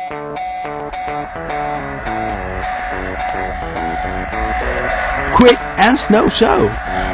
Quick and Snow Show.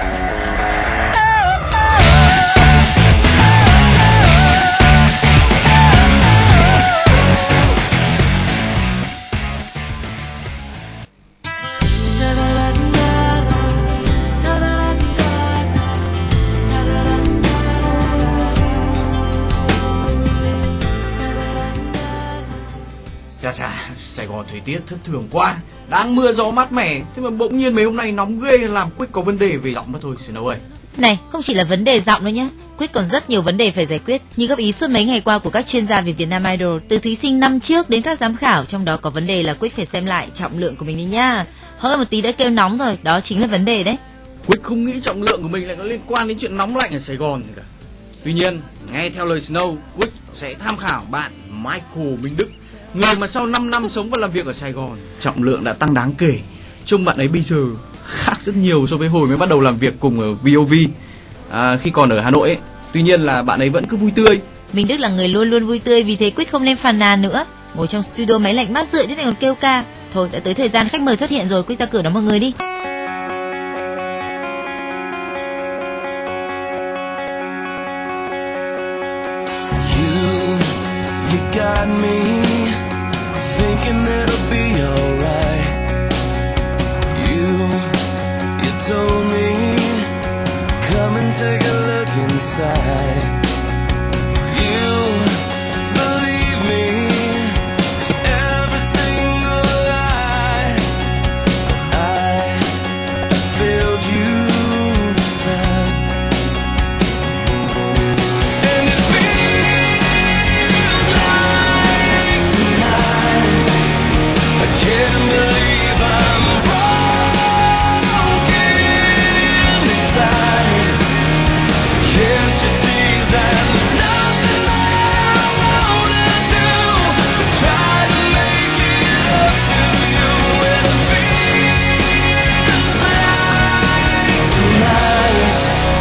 Chà, Sài Gòn thời tiết thất thường quá, đang mưa gió mát mẻ, thế mà bỗng nhiên mấy hôm nay nóng ghê, làm Quick có vấn đề về giọng đó thôi, Snow ơi. Này, không chỉ là vấn đề giọng đâu nhá, Quick còn rất nhiều vấn đề phải giải quyết, như góp ý suốt mấy ngày qua của các chuyên gia về Vietnam Idol, từ thí sinh năm trước đến các giám khảo, trong đó có vấn đề là Quick phải xem lại trọng lượng của mình đi nhá. Hơi một tí đã kêu nóng rồi, đó chính là vấn đề đấy. Quick không nghĩ trọng lượng của mình lại có liên quan đến chuyện nóng lạnh ở Sài Gòn gì cả. Tuy nhiên, nghe theo lời Snow, Quick sẽ tham khảo bạn Michael Minh Đức, người mà sau 5 năm sống và làm việc ở Sài Gòn, trọng lượng đã tăng đáng kể. Trông bạn ấy bây giờ khác rất nhiều so với hồi mới bắt đầu làm việc cùng ở VOV khi còn ở Hà Nội ấy. Tuy nhiên là bạn ấy vẫn cứ vui tươi. Minh Đức là người luôn luôn vui tươi, vì thế Quick không nên phàn nàn nữa. Ngồi trong studio máy lạnh mát rượi thế này còn kêu ca. Thôi, đã tới thời gian khách mời xuất hiện rồi, Quick ra cửa đón mọi người đi. You got me thinking that it'll be alright. You told me, come and take a look inside. You believe me in every single lie. I failed you this time. And it feels like tonight I can't believe I'm broken inside. Can't you see that there's nothing I wanna do but try to make it up to you? And it feels like tonight.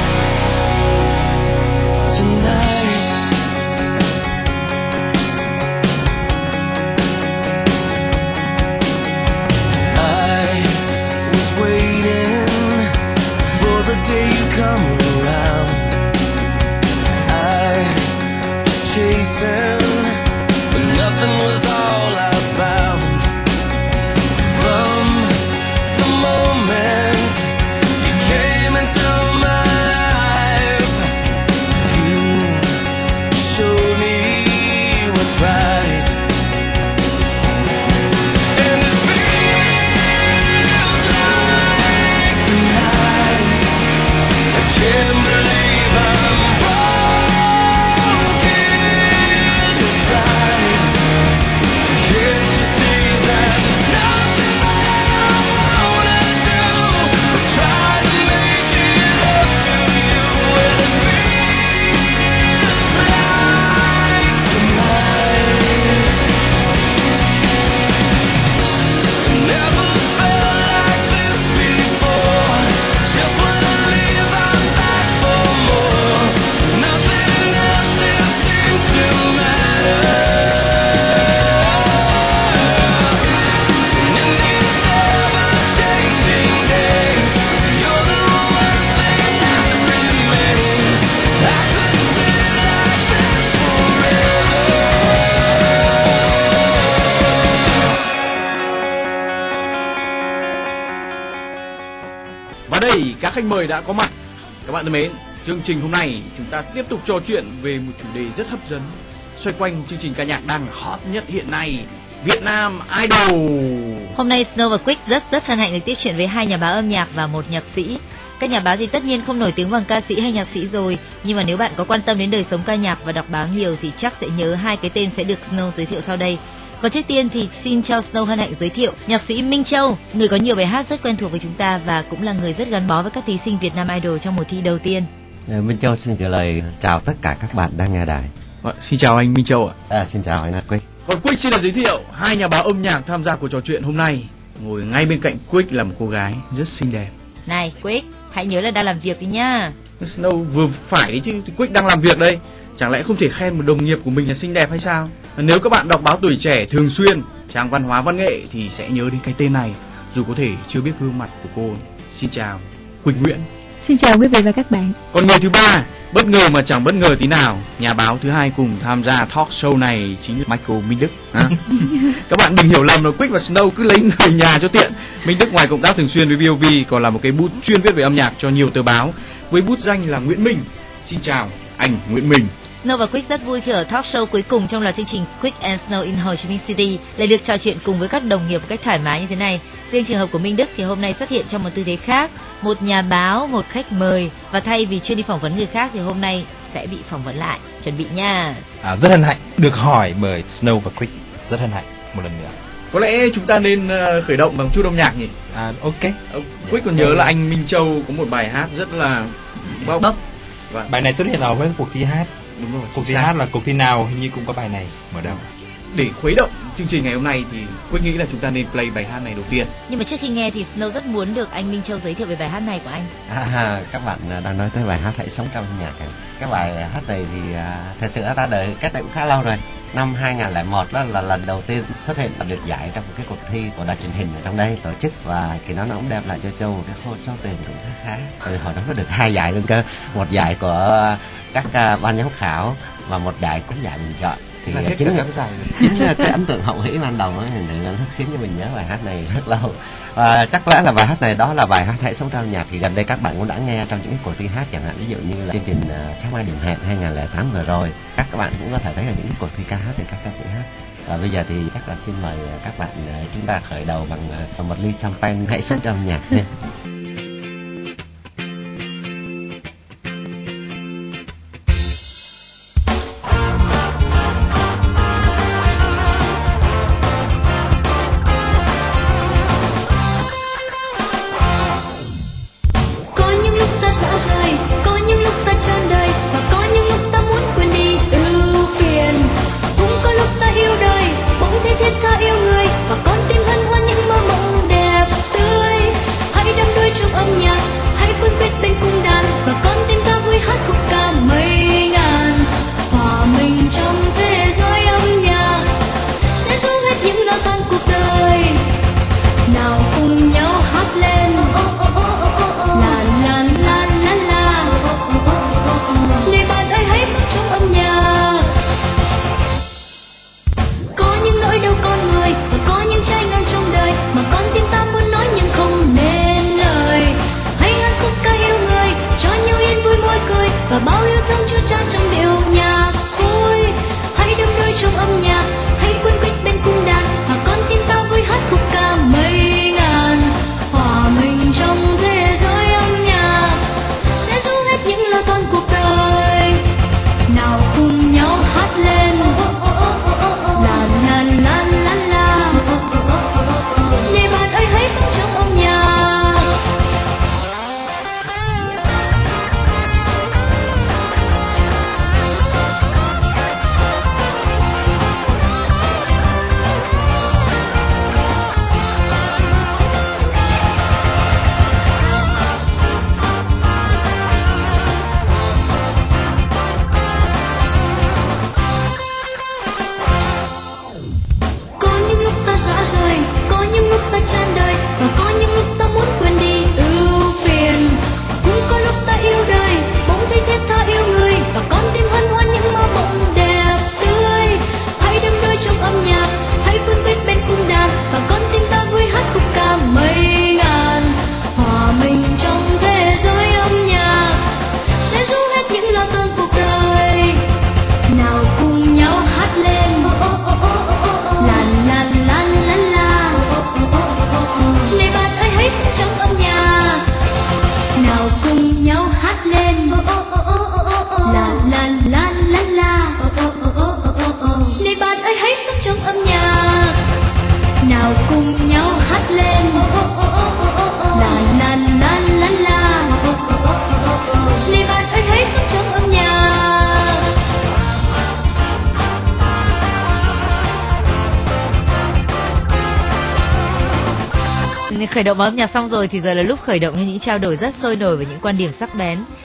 I was waiting for the day you come around. I was chasing, but nothing was all I found. From the moment you came into my life, you showed me what's right. And it feels like tonight I can't believe I'm broken inside. Can't you see that there's nothing I wanna do but try to make it up to you? And it feels like tonight. Never felt like this before. Just wanna live, I'm back for more. Nothing else seems to matter. In these ever-changing days, you're the one thing that remains. I could sit like this forever. Và đây, các khách mời đã có mặt. Các bạn thân mến, chương trình hôm nay chúng ta tiếp tục trò chuyện về một chủ đề rất hấp dẫn xoay quanh chương trình ca nhạc đang hot nhất hiện nay, Vietnam Idol. Hôm nay Snow và Quick rất hân hạnh được tiếp chuyện với hai nhà báo âm nhạc và một nhạc sĩ. Các nhà báo thì tất nhiên không nổi tiếng bằng ca sĩ hay nhạc sĩ rồi, nhưng mà nếu bạn có quan tâm đến đời sống ca nhạc và đọc báo nhiều thì chắc sẽ nhớ hai cái tên sẽ được Snow giới thiệu sau đây. Còn trước tiên thì xin cho Snow hân hạnh giới thiệu nhạc sĩ Minh Châu, người có nhiều bài hát rất quen thuộc với chúng ta và cũng là người rất gắn bó với các thí sinh Vietnam Idol trong mùa thi đầu tiên. Minh Châu xin gửi lời chào tất cả các bạn đang nghe đài. Xin chào anh Minh Châu ạ. Xin chào anh Quick. Còn Quick xin được giới thiệu hai nhà báo âm nhạc tham gia cuộc trò chuyện hôm nay. Ngồi ngay bên cạnh Quick là một cô gái rất xinh đẹp. Này Quick, hãy nhớ là đang làm việc đi nhá. Snow vừa phải đấy chứ, Quick đang làm việc đây. Chẳng lẽ không thể khen một đồng nghiệp của mình là xinh đẹp hay sao? Nếu các bạn đọc báo Tuổi Trẻ thường xuyên, trang văn hóa văn nghệ thì sẽ nhớ đến cái tên này, dù có thể chưa biết gương mặt của cô. Xin chào, Quỳnh Nguyễn. Xin chào quý vị và các bạn. Còn người thứ ba, bất ngờ mà chẳng bất ngờ tí nào, nhà báo thứ hai cùng tham gia talk show này chính là Michael Minh Đức. Các bạn đừng hiểu lầm là Quick và Snow cứ lấy người nhà cho tiện. Minh Đức ngoài công tác thường xuyên với VOV còn là một cái bút chuyên viết về âm nhạc cho nhiều tờ báo với bút danh là Nguyễn Minh. Xin chào anh Nguyễn Minh. Snow và Quick rất vui khi ở talk show cuối cùng trong loạt chương trình Quick and Snow in Hồ Chí Minh City lại được trò chuyện cùng với các đồng nghiệp một cách thoải mái như thế này. Riêng trường hợp của Minh Đức thì hôm nay xuất hiện trong một tư thế khác, một nhà báo, một khách mời, và thay vì chuyên đi phỏng vấn người khác thì hôm nay sẽ bị phỏng vấn lại. Chuẩn bị nha. Rất hân hạnh được hỏi mời Snow và Quick, rất hân hạnh một lần nữa. Có lẽ chúng ta nên khởi động bằng chút âm nhạc nhỉ? Ok. Quick còn nhớ là anh Minh Châu có một bài hát rất là bốc. Vâng. Bài này xuất hiện ở với cuộc thi hát. Đúng rồi. Cuộc thi hát là cuộc thi nào hình như cũng có bài này mở đầu. Để khuấy động chương trình ngày hôm nay thì Quick nghĩ là chúng ta nên play bài hát này đầu tiên. Nhưng mà trước khi nghe thì Snow rất muốn được anh Minh Châu giới thiệu về bài hát này của anh. Các bạn đang nói tới bài hát Hãy Sống Trong Nhạc. Cái bài hát này thì thật sự đã ra đời cách đây cũng khá lâu rồi. Năm 2001 đó là lần đầu tiên xuất hiện và được giải trong một cái cuộc thi của đài truyền hình ở trong đây tổ chức, và khi nó cũng đem lại cho Châu một cái số tiền cũng khá. Hồi đó nó được 2 giải luôn cơ, một giải của các ban giám khảo và một giải của giải bình chọn. Thì chính là cái ấn tượng hậu hĩ ban đầu nó khiến cho mình nhớ bài hát này rất lâu. Và chắc lẽ là bài hát này đó là bài hát Hãy Sống Trong Nhạc thì gần đây các bạn cũng đã nghe trong những cái cuộc thi hát, chẳng hạn ví dụ như là chương trình Sáng Mai Điểm Hẹn 2008 vừa rồi, các bạn cũng có thể thấy là những cái cuộc thi ca hát thì các ca sĩ hát. Và bây giờ thì chắc là xin mời các bạn chúng ta khởi đầu bằng một ly champagne Hãy Sống Trong Nhạc nha. Khởi động âm nhạc xong rồi thì giờ là lúc khởi động cho những trao đổi rất sôi nổi và những quan điểm sắc bén.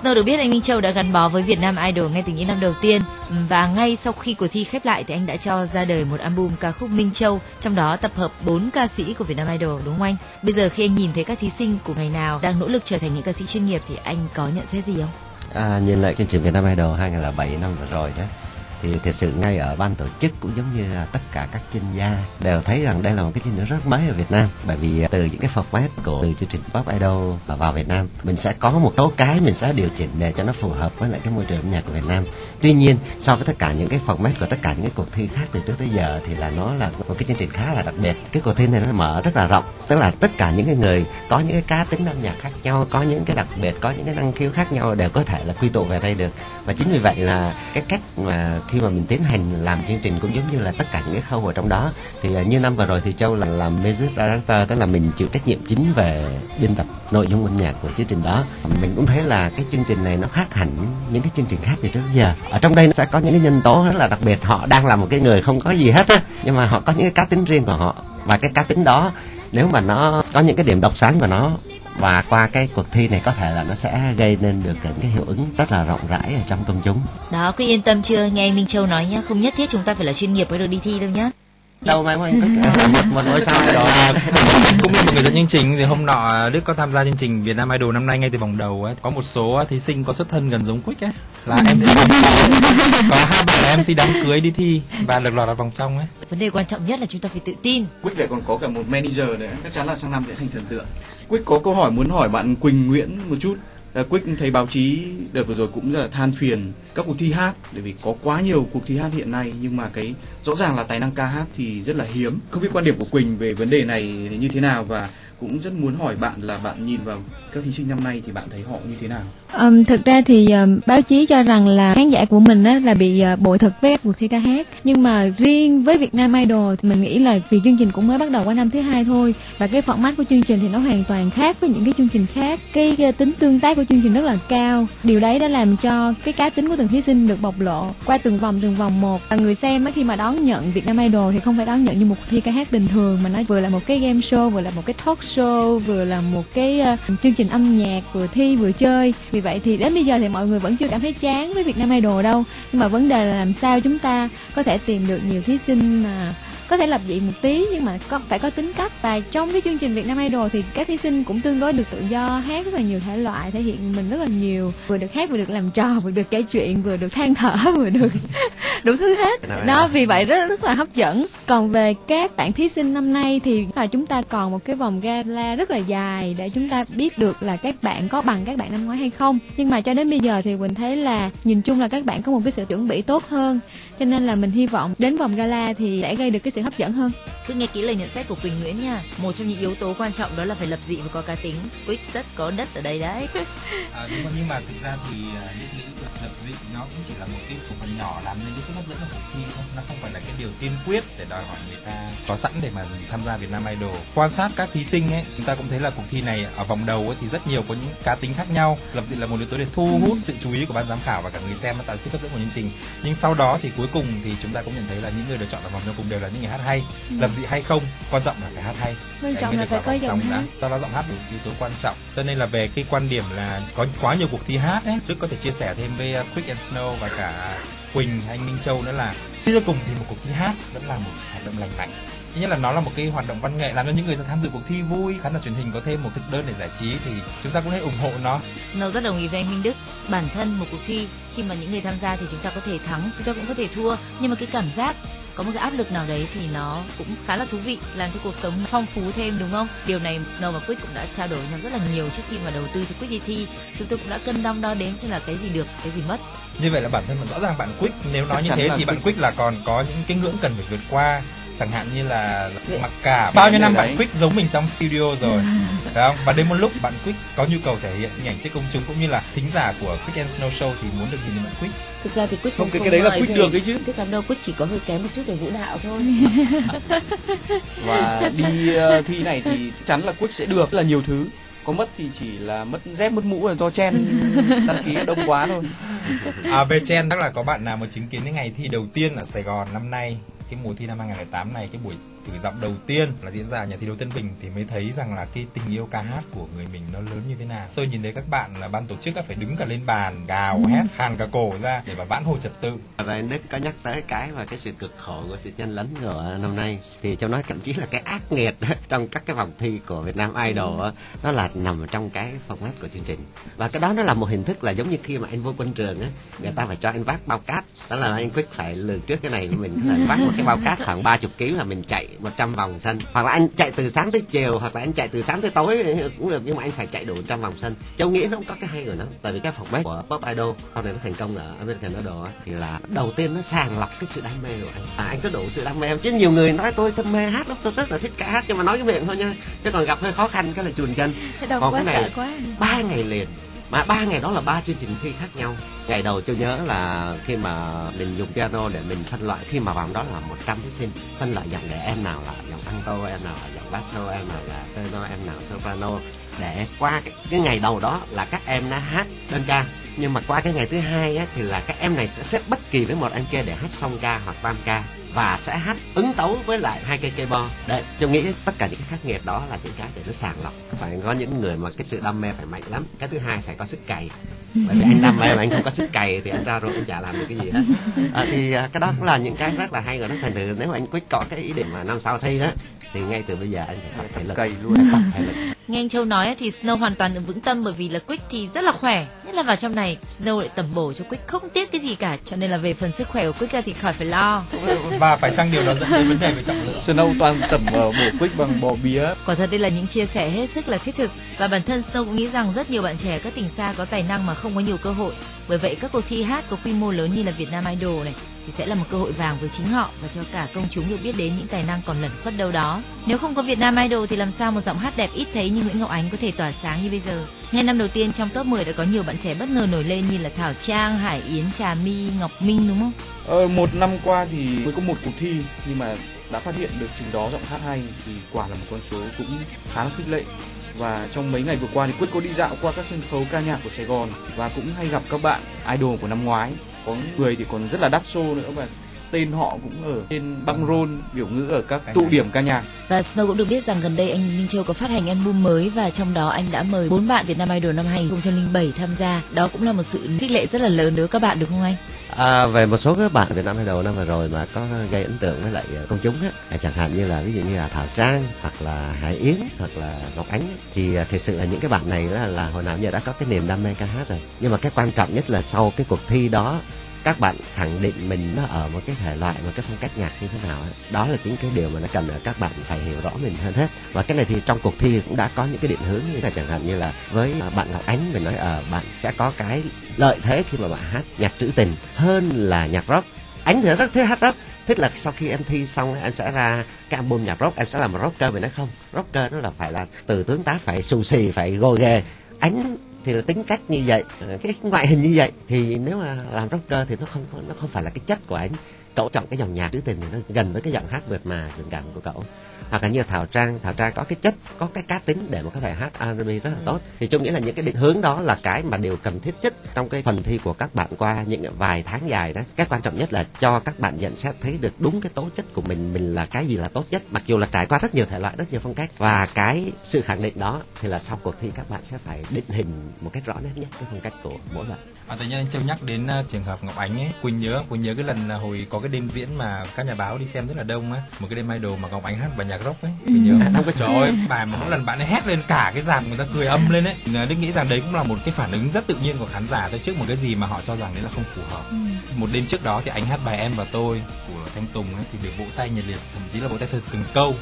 Snow được biết anh Minh Châu đã gắn bó với Việt Nam Idol ngay từ những năm đầu tiên, và ngay sau khi cuộc thi khép lại thì anh đã cho ra đời một album ca khúc Minh Châu, trong đó tập hợp 4 ca sĩ của Việt Nam Idol, đúng không anh? Bây giờ khi anh nhìn thấy các thí sinh của ngày nào đang nỗ lực trở thành những ca sĩ chuyên nghiệp thì anh có nhận xét gì không? Nhìn lại chương trình Việt Nam Idol 2007 năm vừa rồi đó, thì thực sự ngay ở ban tổ chức cũng giống như tất cả các chuyên gia đều thấy rằng đây là một cái chương trình rất mới ở Việt Nam, bởi vì từ những cái format của từ chương trình Pop Idol và vào Việt Nam mình sẽ có một số cái mình sẽ điều chỉnh để cho nó phù hợp với lại cái môi trường âm nhạc của Việt Nam. Tuy nhiên so với tất cả những cái format của tất cả những cái cuộc thi khác từ trước tới giờ thì là nó là một cái chương trình khá là đặc biệt. Cái cuộc thi này nó mở rất là rộng, tức là tất cả những cái người có những cái cá tính âm nhạc khác nhau, có những cái đặc biệt, có những cái năng khiếu khác nhau đều có thể là quy tụ về đây được. Và chính vì vậy là cái cách mà khi mà mình tiến hành làm chương trình cũng giống như là tất cả những cái khâu ở trong đó, thì như năm vừa rồi thì Châu là làm music director, tức là mình chịu trách nhiệm chính về biên tập nội dung âm nhạc của chương trình đó. Mình cũng thấy là cái chương trình này nó khác hẳn những cái chương trình khác từ trước giờ. Ở trong đây nó sẽ có những cái nhân tố rất là đặc biệt, họ đang là một cái người không có gì hết á, nhưng mà họ có những cái cá tính riêng của họ, và cái cá tính đó nếu mà nó có những cái điểm độc sáng của nó, và qua cái cuộc thi này có thể là nó sẽ gây nên được những cái hiệu ứng rất là rộng rãi ở trong công chúng. Đó, cứ yên tâm chưa, nghe anh Minh Châu nói nhá, không nhất thiết chúng ta phải là chuyên nghiệp mới được đi thi đâu nhá. Đâu mà anh một ngôi sao rồi. Cũng là một người dẫn chương trình thì hôm nọ Đức có tham gia chương trình Việt Nam Idol năm nay ngay từ vòng đầu ấy, có một số thí sinh có xuất thân gần giống Quick ấy, là MC đám cưới. Có 2 bạn là MC đám cưới đi thi và được lọt vào vòng trong ấy. Vấn đề quan trọng nhất là chúng ta phải tự tin. Quick lại còn có cả một manager nữa, chắc chắn là sang năm sẽ thành thần tượng. Quick có câu hỏi muốn hỏi bạn Quỳnh Nguyễn một chút. Quick thấy báo chí đợt vừa rồi cũng rất là than phiền các cuộc thi hát, bởi vì có quá nhiều cuộc thi hát hiện nay, nhưng mà cái rõ ràng là tài năng ca hát thì rất là hiếm. Không biết quan điểm của Quỳnh về vấn đề này như thế nào, và cũng rất muốn hỏi bạn là bạn nhìn vào các thí sinh năm nay thì bạn thấy họ như thế nào? Thực ra thì báo chí cho rằng là khán giả của mình á là bị bội thực với các cuộc thi ca hát, nhưng mà riêng với Việt Nam Idol thì mình nghĩ là vì chương trình cũng mới bắt đầu qua năm thứ 2 thôi, và cái format của chương trình thì nó hoàn toàn khác với những cái chương trình khác. Cái tính tương tác của chương trình rất là cao, điều đấy đã làm cho cái cá tính của từng thí sinh được bộc lộ qua từng vòng một. Và người xem á, khi mà đón nhận Việt Nam Idol thì không phải đón nhận như một cuộc thi ca hát bình thường, mà nó vừa là một cái game show, vừa là một cái talk show, vừa là một cái chương trình âm nhạc, vừa thi vừa chơi. Vì vậy thì đến bây giờ thì mọi người vẫn chưa cảm thấy chán với Việt Nam Idol đâu, nhưng mà vấn đề là làm sao chúng ta có thể tìm được nhiều thí sinh mà có thể lập dị một tí nhưng mà phải có tính cách. Và trong cái chương trình Việt Nam Idol thì các thí sinh cũng tương đối được tự do, hát rất là nhiều thể loại, thể hiện mình rất là nhiều, vừa được hát, vừa được làm trò, vừa được kể chuyện, vừa được than thở, vừa được đủ thứ hết đó. Vì vậy rất là hấp dẫn. Còn về các bạn thí sinh năm nay thì là chúng ta còn một cái vòng gala rất là dài để chúng ta biết được là các bạn có bằng các bạn năm ngoái hay không. Nhưng mà cho đến bây giờ thì mình thấy là nhìn chung là các bạn có một cái sự chuẩn bị tốt hơn, cho nên là mình hy vọng đến vòng gala thì sẽ gây được cái sự hấp dẫn hơn. Cứ nghe kỹ lời nhận xét của Quỳnh Nguyễn nha. Một trong những yếu tố quan trọng đó là phải lập dị và có cá tính. Quick rất có đất ở đây đấy. Nhưng mà thực ra thì những lập dị nó cũng chỉ là một cái phần nhỏ làm nên cái sức hấp dẫn của cuộc thi thôi, nó không phải là cái điều tiên quyết để đòi hỏi người ta có sẵn để mà tham gia Việt Nam Idol. Quan sát các thí sinh ấy, chúng ta cũng thấy là cuộc thi này ở vòng đầu ấy thì rất nhiều có những cá tính khác nhau. Lập dị là một yếu tố để thu hút sự chú ý của ban giám khảo và cả người xem, nó tạo sức hấp dẫn của chương trình. Nhưng sau đó thì cuối cùng thì chúng ta cũng nhận thấy là những người được chọn vào vòng trong cùng đều là những người hát hay. Lập dị hay không, quan trọng là phải hát hay. Quan trọng là phải có giọng hát. Do đó giọng hát là yếu tố quan trọng. Cho nên là về cái quan điểm là có quá nhiều cuộc thi hát ấy, Đức có thể chia sẻ thêm với Quick and Snow và cả Quỳnh, anh Minh Châu nữa là suy cho cùng thì một cuộc thi hát vẫn là một hoạt động lành mạnh. Thứ nhất là nó là một cái hoạt động văn nghệ làm cho những người tham dự cuộc thi vui, khán giả truyền hình có thêm một thực đơn để giải trí thì chúng ta cũng nên ủng hộ nó. Snow rất đồng ý với anh Minh Đức. Bản thân một cuộc thi khi mà những người tham gia thì chúng ta có thể thắng, chúng ta cũng có thể thua, nhưng mà cái cảm giác có một cái áp lực nào đấy thì nó cũng khá là thú vị, làm cho cuộc sống phong phú thêm, đúng không? Điều này Snow và Quick cũng đã trao đổi nhau rất là nhiều trước khi mà đầu tư cho Quick đi thi. Chúng tôi cũng đã cân đong đo đếm xem là cái gì được, cái gì mất. Như vậy là bản thân rõ ràng bạn Quick nếu nói như thế thì bạn Quick là còn có những cái ngưỡng cần phải vượt qua, chẳng hạn như là sự mặc cả. Bao nhiêu năm bạn Quick giống mình trong studio rồi, phải không? Và đến một lúc bạn Quick có nhu cầu thể hiện hình ảnh trước công chúng cũng như là thính giả của Quick and Snow Show thì muốn được nhìn thấy bạn Quick. Thực ra thì Quick không cái đấy là Quick được đấy chứ. Cái cảm đâu Quick chỉ có hơi kém một chút về vũ đạo thôi. Và đi thi này thì chắc chắn là Quick sẽ được là nhiều thứ. Có mất thì chỉ là mất dép mất mũ là do chen đăng ký đông quá thôi. Về chen chắc là có bạn nào mà chứng kiến cái ngày thi đầu tiên ở Sài Gòn năm nay, cái mùa thi năm 2008 này, cái buổi thử giọng đầu tiên là diễn ra nhà thi đấu Tân Bình thì mới thấy rằng là cái tình yêu ca hát của người mình nó lớn như thế nào. Tôi nhìn thấy các bạn là ban tổ chức đã phải đứng cả lên bàn gào hét khàn cả cổ ra để mà vãn hồi trật tự. Và anh Đức có nhắc tới cái và cái sự cực khổ của sự chen lấn của năm nay, thì trong nói thậm chí là cái ác nghiệt trong các cái vòng thi của Việt Nam Idol nó là nằm trong cái format của chương trình. Và cái đó nó là một hình thức là giống như khi mà anh vô quân trường á, người ta phải cho anh vác bao cát, đó là anh quyết phải lường trước cái này mình có thể vác một cái bao cát khoảng 30 kg là mình chạy 100 vòng sân, hoặc là anh chạy từ sáng tới chiều, hoặc là anh chạy từ sáng tới tối cũng được, nhưng mà anh phải chạy đủ 100 vòng sân. Châu nghĩ nó cũng có cái hay của nó, tại vì cái format của Pop Idol sau này nó thành công ở American Idol thì là đầu tiên nó sàng lọc cái sự đam mê của anh. Anh có đủ sự đam mê không? Chứ nhiều người nói tôi mê hát lắm, tôi rất là thích ca hát, nhưng mà nói cái miệng thôi nha, chứ còn gặp hơi khó khăn cái là chùn chân. Còn cái này 3 ngày liền, mà 3 ngày đó là 3 chương trình thi khác nhau. Ngày đầu tôi nhớ là khi mà mình dùng piano để mình phân loại, khi mà vào đó là 100 thí sinh, phân loại giọng để em nào là giọng alto, em nào là giọng basso, em nào là tenor, em nào soprano, để qua cái ngày đầu đó là các em đã hát đơn ca. Nhưng mà qua cái ngày thứ hai á, thì là các em này sẽ xếp bất kỳ với một anh kia để hát song ca hoặc tam ca, và sẽ hát ứng tấu với lại 2 cây keyboard. Đấy, tôi nghĩ tất cả những cái khắc nghiệt đó là những cái để nó sàng lọc. Phải có những người mà cái sự đam mê phải mạnh lắm. Cái thứ hai phải có sức cày. Bởi vì anh đam mê mà anh không có sức cày thì anh ra rồi anh chả làm được cái gì hết. Thì cái đó cũng là những cái rất là hay rồi đó. Thành thử nếu mà anh quyết có cái ý định mà năm sau thi đó, thì ngay từ bây giờ anh phải tập thể lực, cày luôn, tập thể lực. Nghe anh Châu nói thì Snow hoàn toàn vững tâm, bởi vì là Quick thì rất là khỏe, nhất là vào trong này Snow lại tẩm bổ cho Quick không tiếc cái gì cả, cho nên là về phần sức khỏe của Quick thì khỏi phải lo. Và phải chăng điều đó dẫn đến vấn đề về trọng lượng? Snow toàn tẩm bổ Quick bằng bò bía. Quả thật đây là những chia sẻ hết sức là thiết thực, và bản thân Snow cũng nghĩ rằng rất nhiều bạn trẻ các tỉnh xa có tài năng mà không có nhiều cơ hội. Bởi vậy các cuộc thi hát có quy mô lớn như là Việt Nam Idol này thì sẽ là một cơ hội vàng với chính họ và cho cả công chúng được biết đến những tài năng còn lẩn khuất đâu đó. Nếu không có Việt Nam Idol thì làm sao một giọng hát đẹp ít thấy như Nguyễn Ngọc Ánh có thể tỏa sáng như bây giờ. Ngay năm đầu tiên trong top 10 đã có nhiều bạn trẻ bất ngờ nổi lên như là Thảo Trang, Hải Yến, Trà My, Ngọc Minh, đúng không? Một năm qua thì mới có một cuộc thi nhưng mà đã phát hiện được chừng đó giọng hát hay thì quả là một con số cũng khá là khích lệ. Và trong mấy ngày vừa qua thì Quyết có đi dạo qua các sân khấu ca nhạc của Sài Gòn và cũng hay gặp các bạn idol của năm ngoái. Có người thì còn rất là đắt show nữa, và tên họ cũng ở trên băng rôn biểu ngữ ở các tụ điểm ca nhạc. Và Snow cũng được biết rằng gần đây anh Minh Châu có phát hành album mới, và trong đó anh đã mời 4 bạn Việt Nam Idol năm 2007 tham gia. Đó cũng là một sự khích lệ rất là lớn đối với các bạn, được không anh? Về một số các bạn Việt Nam Idol năm vừa rồi mà có gây ấn tượng với lại công chúng á, chẳng hạn như là ví dụ như là Thảo Trang hoặc là Hải Yến hoặc là Ngọc Ánh thì thực sự là những cái bạn này là hồi nào giờ đã có cái niềm đam mê ca hát rồi. Nhưng mà cái quan trọng nhất là sau cái cuộc thi đó các bạn khẳng định mình nó ở một cái thể loại, một cái phong cách nhạc như thế nào ấy. Đó là chính cái điều mà nó cần ở các bạn phải hiểu rõ mình hơn hết. Và cái này thì trong cuộc thi cũng đã có những cái định hướng, như là chẳng hạn như là với bạn Ngọc Ánh mình nói bạn sẽ có cái lợi thế khi mà bạn hát nhạc trữ tình hơn là nhạc rock. Ánh thì rất thích hát rock, thích là sau khi em thi xong em sẽ ra cái album nhạc rock, em sẽ làm rocker. Mình nói không, rocker nó là phải là từ tướng tá, phải xù xì, phải gồ ghề. Ánh thì là tính cách như vậy, cái ngoại hình như vậy, thì nếu mà làm rocker thì nó không phải là cái chất của anh. Cậu chọn cái dòng nhạc trữ tình thì nó gần với cái giọng hát mượt mà tình cảm của cậu. Hoặc là như Thảo Trang có cái chất, có cái cá tính để mà có thể hát R&B rất là tốt. Thì tôi nghĩ là những cái định hướng đó là cái mà điều cần thiết nhất trong cái phần thi của các bạn qua những vài tháng dài đó. Cái quan trọng nhất là cho các bạn nhận xét thấy được đúng cái tố chất của mình là cái gì là tốt nhất, mặc dù là trải qua rất nhiều thể loại, rất nhiều phong cách. Và cái sự khẳng định đó thì là sau cuộc thi các bạn sẽ phải định hình một cách rõ nét nhất cái phong cách của mỗi bạn. Tự nhiên anh Châu nhắc đến trường hợp Ngọc Ánh ấy, Quỳnh nhớ cái lần hồi có cái đêm diễn mà các nhà báo đi xem rất là đông á, một cái đêm idol mà Ngọc Ánh hát bài nhạc rock ấy, Quỳnh nhớ không? Cái trời ơi, bài mà mỗi lần bạn ấy hét lên cả cái dàn người ta cười âm lên ấy. Đức nghĩ rằng đấy cũng là một cái phản ứng rất tự nhiên của khán giả tới trước một cái gì mà họ cho rằng đấy là không phù hợp. Một đêm trước đó thì anh hát bài Em và Tôi của Thanh Tùng ấy, thì được vỗ tay nhiệt liệt, thậm chí là vỗ tay thật từng câu.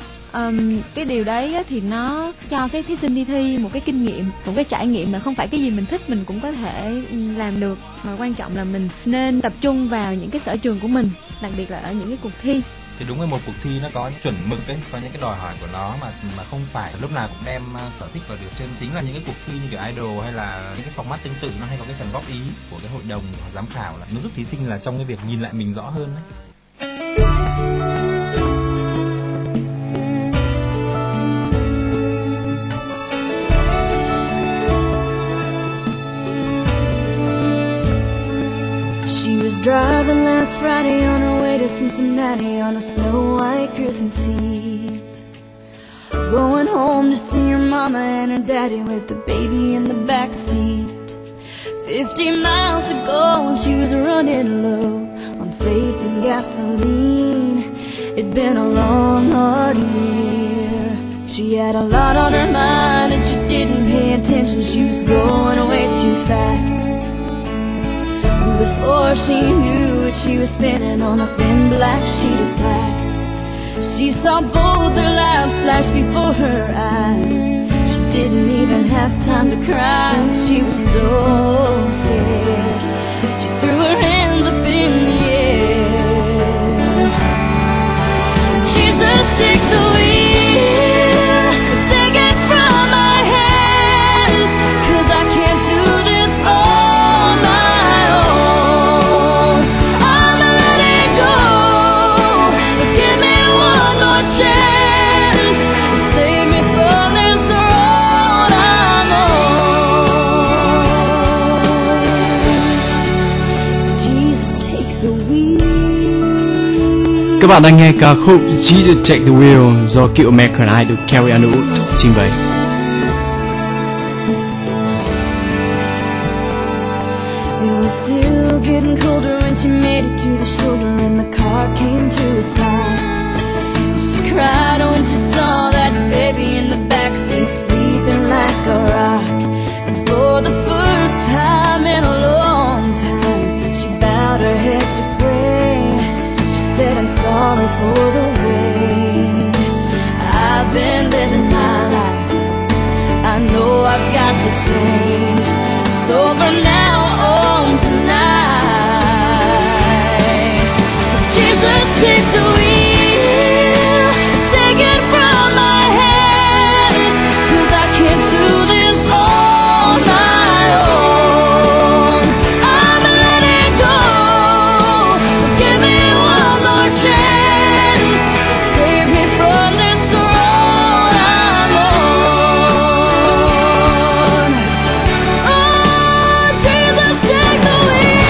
Cái điều đấy thì nó cho cái thí sinh đi thi một cái kinh nghiệm, một cái trải nghiệm mà không phải cái gì mình thích mình cũng có thể làm được, mà quan trọng là mình nên tập trung vào những cái sở trường của mình, đặc biệt là ở những cái cuộc thi. Thì đúng là một cuộc thi nó có những chuẩn mực đấy, có những cái đòi hỏi của nó mà không phải lúc nào cũng đem sở thích vào điều trên. Chính là những cái cuộc thi như kiểu idol hay là những cái format tương tự nó hay có cái phần góp ý của cái hội đồng giám khảo, là nó giúp thí sinh là trong cái việc nhìn lại mình rõ hơn đấy. She was driving last Friday on her way to Cincinnati on a snow-white Christmas Eve. Going home to see your mama and her daddy with the baby in the back seat. 50 miles to go and she was running low on faith and gasoline. It'd been a long, hard year. She had a lot on her mind and she didn't pay attention. She was going way too fast. Before she knew it, she was spinning on a thin black sheet of glass. She saw both their lives flash before her eyes. She didn't even have time to cry. She was so scared. She threw her hands up in the air. Jesus, take the wheel, take it from my hands, 'cause I can't do this on my own. I'm letting go, so give me one more chance to save me from this road I'm on. Jesus, take the wheel. Các bạn đang nghe ca khúc Jesus Take the Wheel do cựu American Idol Carrie Underwood trình bày. It was still getting colder when she made it to the shoulder and the car came to a stop. She cried when she saw that baby in the backseat sleeping like a rock. And for the first time in a long time, she bowed her head to pray. She said, I'm sorry for the way I've been living my life. I know I've got to change. It's over now, on tonight. Jesus, take the wheel, take it from my hands, 'cause I can't do this on my own. I'm letting go, give me one more chance to save me from this road I'm on. Oh, Jesus, take the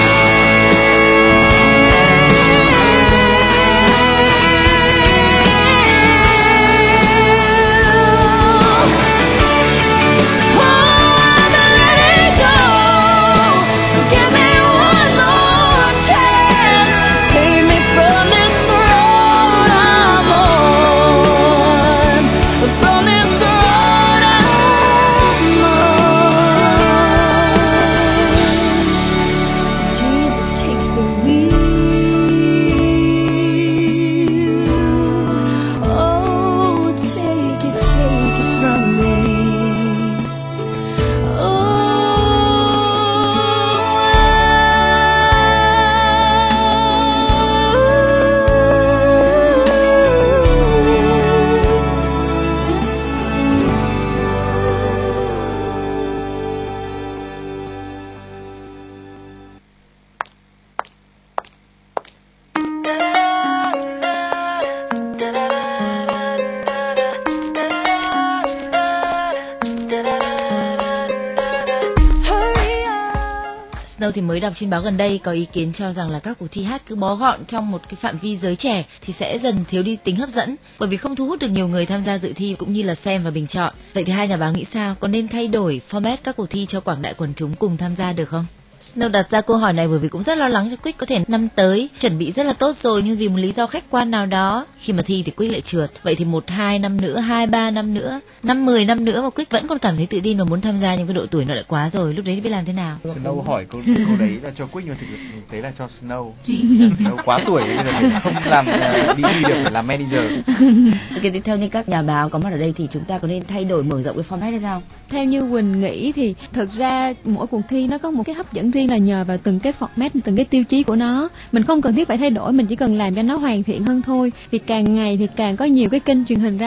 Snow thì mới đọc trên báo gần đây có ý kiến cho rằng là các cuộc thi hát cứ bó gọn trong một cái phạm vi giới trẻ thì sẽ dần thiếu đi tính hấp dẫn, bởi vì không thu hút được nhiều người tham gia dự thi cũng như là xem và bình chọn. Vậy thì hai nhà báo nghĩ sao? Có nên thay đổi format các cuộc thi cho quảng đại quần chúng cùng tham gia được không? Snow đặt ra câu hỏi này bởi vì cũng rất lo lắng cho Quick có thể năm tới chuẩn bị rất là tốt rồi nhưng vì một lý do khách quan nào đó khi mà thi thì Quick lại trượt. Vậy thì 1-2 năm nữa, 2-3 năm nữa, 5-10 năm nữa mà Quick vẫn còn cảm thấy tự tin và muốn tham gia nhưng cái độ tuổi nó lại quá rồi, lúc đấy thì biết làm thế nào? Snow hỏi câu đấy là cho Quick nhưng thực tế là cho Snow. Snow quá tuổi bây giờ thì không làm BD được, phải làm manager. Ok, tiếp theo như các nhà báo có mặt ở đây thì chúng ta có nên thay đổi mở rộng cái format hay sao? Theo như Quỳnh nghĩ thì thực ra mỗi cuộc thi nó có một cái hấp dẫn riêng là nhờ vào từng cái format, từng cái tiêu chí của nó. Mình không cần thiết phải thay đổi, mình chỉ cần làm cho nó hoàn thiện hơn thôi. Vì càng ngày thì càng có nhiều cái kênh truyền hình ra mắt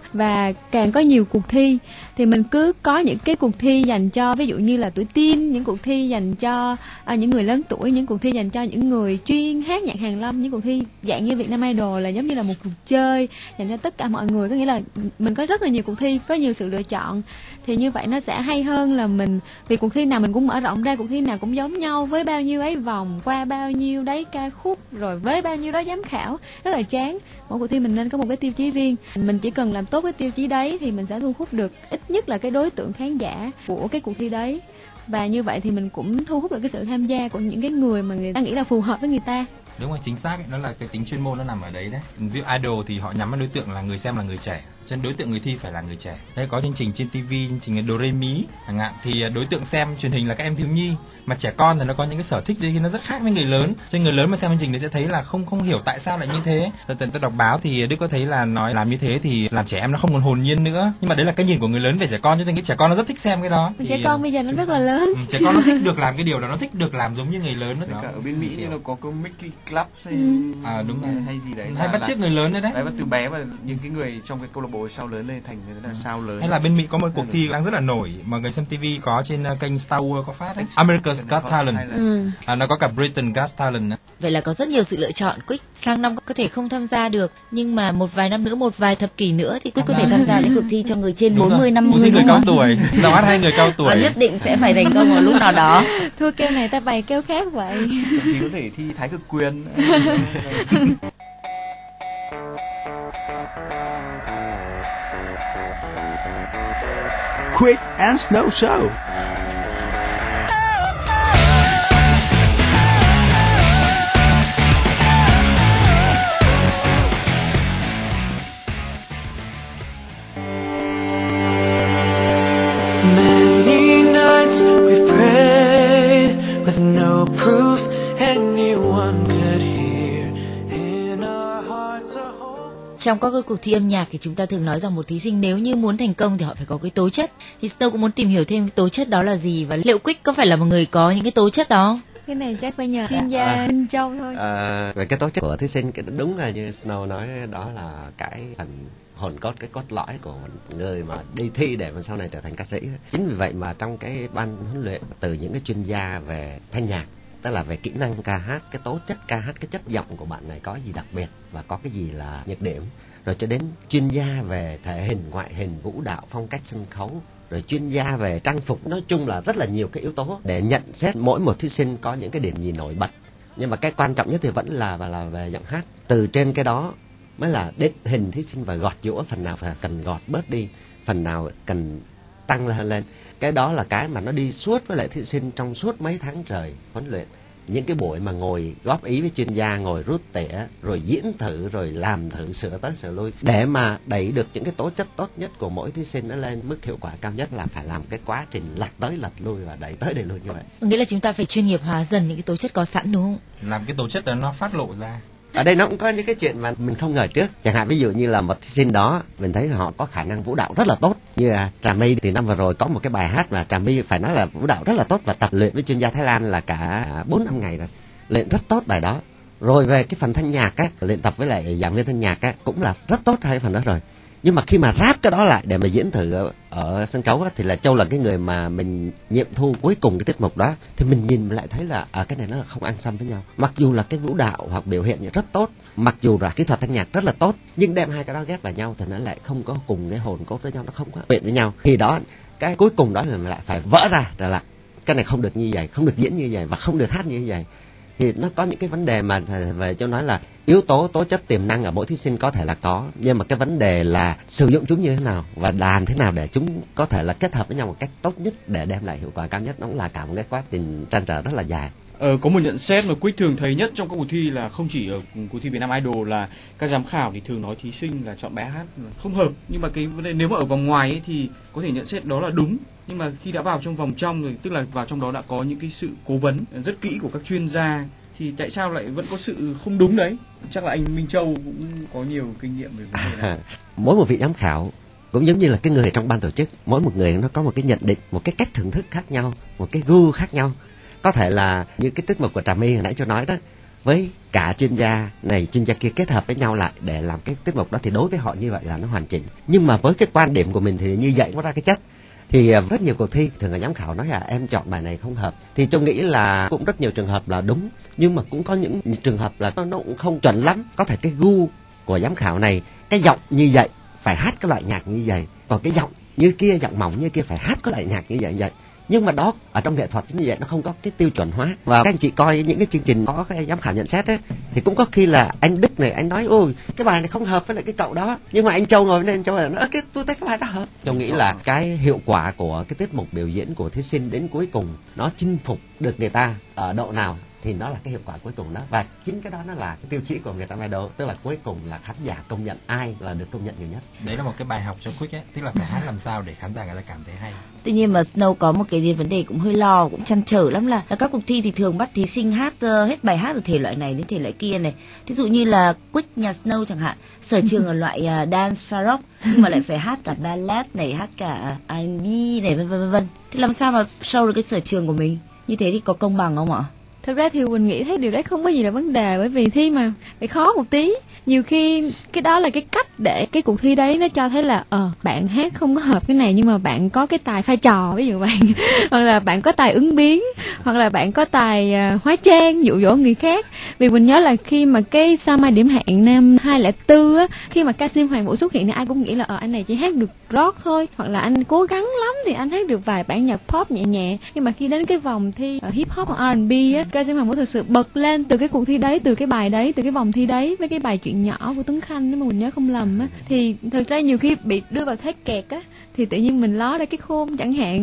và càng có nhiều cuộc thi thì mình cứ có những cái cuộc thi dành cho ví dụ như là tuổi teen, những cuộc thi dành cho những người lớn tuổi, những cuộc thi dành cho những người chuyên hát nhạc hàn lâm, những cuộc thi dạng như Vietnam Idol là giống như là một cuộc chơi dành cho tất cả mọi người, có nghĩa là mình có rất là nhiều cuộc thi, có nhiều sự lựa chọn, thì như vậy nó sẽ hay hơn là mình, vì cuộc thi nào mình cũng mở rộng ra, cuộc thi nào cũng giống nhau với bao nhiêu ấy vòng, qua bao nhiêu đấy ca khúc, rồi với bao nhiêu đó giám khảo, rất là chán. Mỗi cuộc thi mình nên có một cái tiêu chí riêng, mình chỉ cần làm tốt cái tiêu chí đấy thì mình sẽ thu hút được ít nhất là cái đối tượng khán giả của cái cuộc thi đấy, và như vậy thì mình cũng thu hút được cái sự tham gia của những cái người mà người ta nghĩ là phù hợp với người ta. Đúng rồi, chính xác ấy, nó là cái tính chuyên môn nó nằm ở đấy đấy. Ví dụ idol thì họ nhắm vào đối tượng là người xem là người trẻ, cho nên đối tượng người thi phải là người trẻ. Đây có chương trình trên TV, chương trình Doremi chẳng hạn, thì đối tượng xem truyền hình là các em thiếu nhi, mà trẻ con thì nó có những cái sở thích đấy nó rất khác với người lớn, cho nên người lớn mà xem chương trình thì sẽ thấy là không hiểu tại sao lại như thế. Tôi đọc báo thì Đức có thấy là nói làm như thế thì làm trẻ em nó không còn hồn nhiên nữa, nhưng mà đấy là cái nhìn của người lớn về trẻ con, cho nên cái trẻ con nó rất thích xem cái đó. Trẻ con bây giờ nó rất là lớn. Trẻ con nó thích được làm cái điều đó, nó thích được làm giống như người lớn đó. Cả ở bên Mỹ thì nó có cái Mickey Club đúng rồi, hay gì đấy, hay bắt chước người lớn đấy. Đấy và từ bé mà những cái người trong cái câu lạc bộ sau lớn lên thành người là sao lớn. Hay là bên Mỹ có một cuộc thi đang rất là nổi mà người xem TV có trên kênh Star Wars có phát đấy, America's Got Talent. Nó có cả Britain Got Talent. Vậy là có rất nhiều sự lựa chọn. Quick sang năm có thể không tham gia được, nhưng mà một vài năm nữa, một vài thập kỷ nữa thì Quick có thể tham gia đến cuộc thi cho người trên 40, 50 người cao tuổi, giọng hát hay người cao tuổi. Và nhất định sẽ phải thành công vào lúc nào đó. Thua kêu này ta bày kêu khác vậy. Thì có thể thi thái cực quyền. Quick and Snow Show. Many nights we prayed with no proof anyone could hear. In our hearts a hope. Trong các cái cuộc thi âm nhạc thì chúng ta thường nói rằng một thí sinh nếu như muốn thành công thì họ phải có cái tố chất. Thì Snow cũng muốn tìm hiểu thêm cái tố chất đó là gì, và liệu Quick có phải là một người có những cái tố chất đó? Cái này chắc phải nhờ chuyên gia Minh Châu thôi. Về cái tố chất của thí sinh, đúng là như Snow nói, đó là cái phần hồn cốt, cái cốt lõi của người mà đi thi để mà sau này trở thành ca sĩ. Chính vì vậy mà trong cái ban huấn luyện, từ những cái chuyên gia về thanh nhạc, tức là về kỹ năng ca hát, cái tố chất ca hát, cái chất giọng của bạn này có gì đặc biệt và có cái gì là nhược điểm, rồi cho đến chuyên gia về thể hình, ngoại hình, vũ đạo, phong cách sân khấu, rồi chuyên gia về trang phục, nói chung là rất là nhiều cái yếu tố để nhận xét mỗi một thí sinh có những cái điểm gì nổi bật. Nhưng mà cái quan trọng nhất thì vẫn là về giọng hát. Từ trên cái đó mới là định hình thí sinh và gọt giũa, phần nào phải cần gọt bớt đi, phần nào cần tăng lên. Cái đó là cái mà nó đi suốt với lại thí sinh trong suốt mấy tháng trời huấn luyện. Những cái buổi mà ngồi góp ý với chuyên gia, ngồi rút tỉa, rồi diễn thử, rồi làm thử, sửa tới sửa lui, để mà đẩy được những cái tố chất tốt nhất của mỗi thí sinh nó lên mức hiệu quả cao nhất, là phải làm cái quá trình lật tới lật lui và đẩy tới đẩy lui như vậy. Nghĩa là chúng ta phải chuyên nghiệp hóa dần những cái tố chất có sẵn, đúng không? Làm cái tố chất đó nó phát lộ ra. Ở đây nó cũng có những cái chuyện mà mình không ngờ trước. Chẳng hạn ví dụ như là một thí sinh đó, mình thấy là họ có khả năng vũ đạo rất là tốt. Như Trà My thì năm vừa rồi có một cái bài hát mà Trà My phải nói là vũ đạo rất là tốt, và tập luyện với chuyên gia Thái Lan là cả 4-5 ngày rồi. Luyện rất tốt bài đó. Rồi về cái phần thanh nhạc á, luyện tập với lại giảng viên thanh nhạc á, cũng là rất tốt hai phần đó rồi. Nhưng mà khi mà ráp cái đó lại để mà diễn thử ở sân khấu á, thì là Châu là cái người mà mình nghiệm thu cuối cùng cái tiết mục đó, thì mình nhìn lại thấy là cái này nó là không ăn xăm với nhau. Mặc dù là cái vũ đạo hoặc biểu hiện rất tốt, mặc dù là kỹ thuật thanh nhạc rất là tốt, nhưng đem hai cái đó ghép vào nhau thì nó lại không có cùng cái hồn cốt với nhau, nó không có quyện với nhau. Thì đó, cái cuối cùng đó là mình lại phải vỡ ra là cái này không được như vậy, không được diễn như vậy và không được hát như vậy. Thì nó có những cái vấn đề mà về cho nói là yếu tố tố chất tiềm năng ở mỗi thí sinh có thể là có, nhưng mà cái vấn đề là sử dụng chúng như thế nào và làm thế nào để chúng có thể là kết hợp với nhau một cách tốt nhất để đem lại hiệu quả cao nhất, nó cũng là cả một cái quá trình trăn trở rất là dài. Có một nhận xét mà Quick thường thấy nhất trong các cuộc thi là không chỉ ở cuộc thi Vietnam Idol là các giám khảo thì thường nói thí sinh là chọn bài hát không hợp, nhưng mà cái vấn đề nếu mà ở vòng ngoài ấy thì có thể nhận xét đó là đúng, nhưng mà khi đã vào trong vòng trong rồi, tức là vào trong đó đã có những cái sự cố vấn rất kỹ của các chuyên gia, thì tại sao lại vẫn có sự không đúng đấy? Chắc là anh Minh Châu cũng có nhiều kinh nghiệm về vấn đề này. Mỗi một vị giám khảo cũng giống như là cái người trong ban tổ chức, mỗi một người nó có một cái nhận định, một cái cách thưởng thức khác nhau, một cái gu khác nhau. Có thể là như cái tiết mục của Trà My hồi nãy Châu nói đó, với cả chuyên gia này chuyên gia kia kết hợp với nhau lại để làm cái tiết mục đó, thì đối với họ như vậy là nó hoàn chỉnh. Nhưng mà với cái quan điểm của mình thì như vậy nó ra cái chất. Thì rất nhiều cuộc thi thường là giám khảo nói là em chọn bài này không hợp, thì tôi nghĩ là cũng rất nhiều trường hợp là đúng, nhưng mà cũng có những trường hợp là nó cũng không chuẩn lắm. Có thể cái gu của giám khảo này, cái giọng như vậy phải hát cái loại nhạc như vậy, còn cái giọng như kia, giọng mỏng như kia phải hát cái loại nhạc như vậy. Nhưng mà đó ở trong nghệ thuật như vậy nó không có cái tiêu chuẩn hóa. Và các anh chị coi những cái chương trình có cái giám khảo nhận xét ấy, thì cũng có khi là anh Đức này anh nói ôi cái bài này không hợp với lại cái cậu đó, nhưng mà anh Châu ngồi bên anh Châu là nói cái tôi thấy cái bài đó hợp. Tôi nghĩ là cái hiệu quả của cái tiết mục biểu diễn của thí sinh đến cuối cùng nó chinh phục được người ta ở độ nào thì nó là cái hiệu quả cuối cùng đó. Và chính cái đó nó là cái tiêu chí của người ta idol, tức là cuối cùng là khán giả công nhận ai là được công nhận nhiều nhất. Đấy là một cái bài học cho Quick ấy, tức là phải hát làm sao để khán giả người ta cảm thấy hay. Tuy nhiên mà Snow có một cái vấn đề cũng hơi lo, cũng trăn trở lắm là các cuộc thi thì thường bắt thí sinh hát hết bài hát từ thể loại này đến thể loại kia này. Thí dụ như là Quick nhà Snow chẳng hạn, sở trường ở loại dance pha rock nhưng mà lại phải hát cả ballad này, hát cả R&B này vân vân. Thì làm sao mà show được cái sở trường của mình? Như thế thì có công bằng không ạ? Thực ra thì mình nghĩ thấy điều đấy không có gì là vấn đề, bởi vì thi mà phải khó một tí. Nhiều khi cái đó là cái cách để cái cuộc thi đấy nó cho thấy là bạn hát không có hợp cái này nhưng mà bạn có cái tài pha trò, ví dụ vậy hoặc là bạn có tài ứng biến, hoặc là bạn có tài hóa trang dụ dỗ người khác. Vì mình nhớ là khi mà cái Sao Mai Điểm Hẹn năm 2004 á, khi mà ca sĩ Hoàng Vũ xuất hiện thì ai cũng nghĩ là anh này chỉ hát được rock thôi, hoặc là anh cố gắng lắm thì anh hát được vài bản nhạc pop nhẹ nhẹ. Nhưng mà khi đến cái vòng thi hip hop hoặc R&B á, ca sĩ Hoàng Vũ thực sự bật lên từ cái cuộc thi đấy, từ cái bài đấy, từ cái vòng thi đấy, với cái bài Chuyện Nhỏ của Tuấn Khanh nếu mà mình nhớ không lầm á, thì thực ra nhiều khi bị đưa vào thế kẹt á, thì tự nhiên mình ló ra cái khôn chẳng hạn.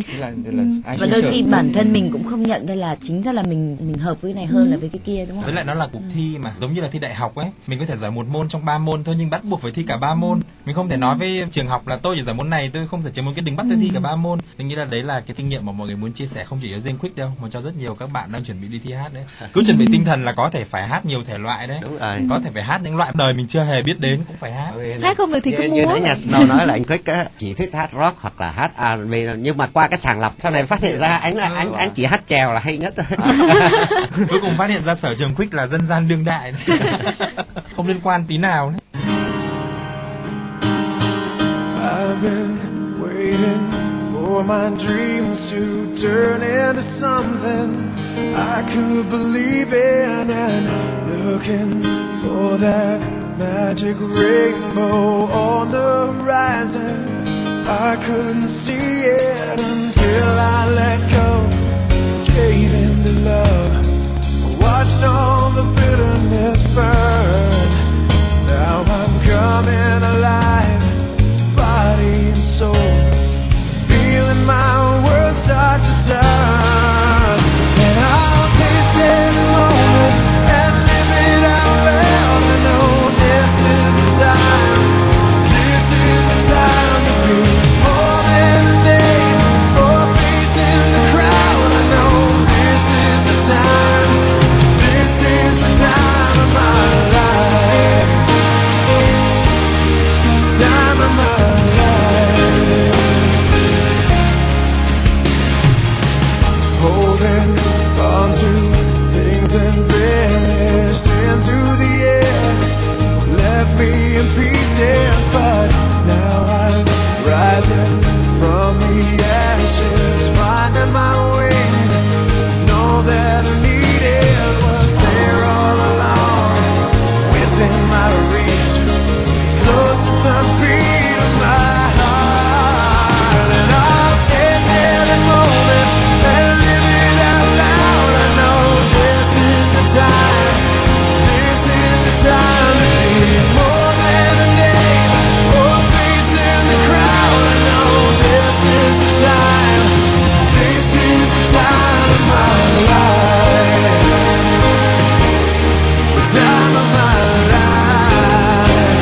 Và đôi khi bản thân mình cũng không nhận ra là chính ra là mình hợp với cái này hơn là với cái kia, đúng không? Với lại nó là cuộc thi mà giống như là thi đại học ấy, mình có thể giỏi một môn trong 3 môn thôi nhưng bắt buộc phải thi cả 3 môn. Mình không thể nói với trường học là tôi chỉ giỏi môn này, tôi không thể chấm một cái đừng bắt tôi thi cả 3 môn. Mình nghĩ là đấy là cái kinh nghiệm mà mọi người muốn chia sẻ không chỉ cho riêng Quick đâu, mà cho rất nhiều các bạn đang chuẩn bị đi thi hát đấy. Cứ chuẩn bị tinh thần là có thể phải hát nhiều thể loại đấy. Đúng rồi. Có thể phải hát những loại đời mình chưa hề biết đến cũng phải hát. Hát không được thì cứ như múa. nãy nhà Snow nói là anh Quick á chỉ thích hát rock hoặc là hát R&B, nhưng mà qua cái sàng lọc sau này phát hiện ra anh chỉ hát chèo là hay nhất. Cuối cùng phát hiện ra sở trường Quick là dân gian đương đại, không liên quan tí nào đấy. I've been waiting for my dreams to turn into something I could believe in, and looking for that magic rainbow on the horizon. I couldn't see it until I let go, gave in to love, watched all the bitterness burn. Now I'm coming alive, body and soul, feeling my world start to turn. And I'll taste every moment and live it out loud. I know this is the time, this is the time to be more than a name or a face in the crowd. I know this is the time, this is the time of my life, time of my life. Holding on to things and vanished into the air, left me in pieces, but now I'm rising from the ashes, finding my wings. Know that I needed was there all along, within my reach, as close as the beat of my heart. And I'll take every moment and live it out loud. I know this is the time, this is the time to be more than a name or a face in the crowd. I know this is the time, this is the time of my life, the time of my life.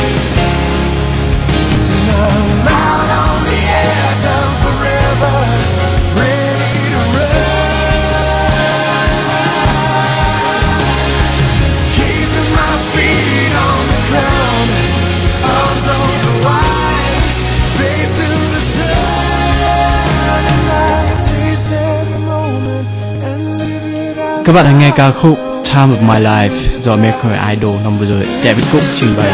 And I'm out on the edge of forever, ready to run, keeping my feet on the ground, arms open wide, face to the sun. And I taste every moment and live it out. Các bạn đang nghe ca khúc Time of My Life do American Idol năm vừa rồi David Cook trình bày.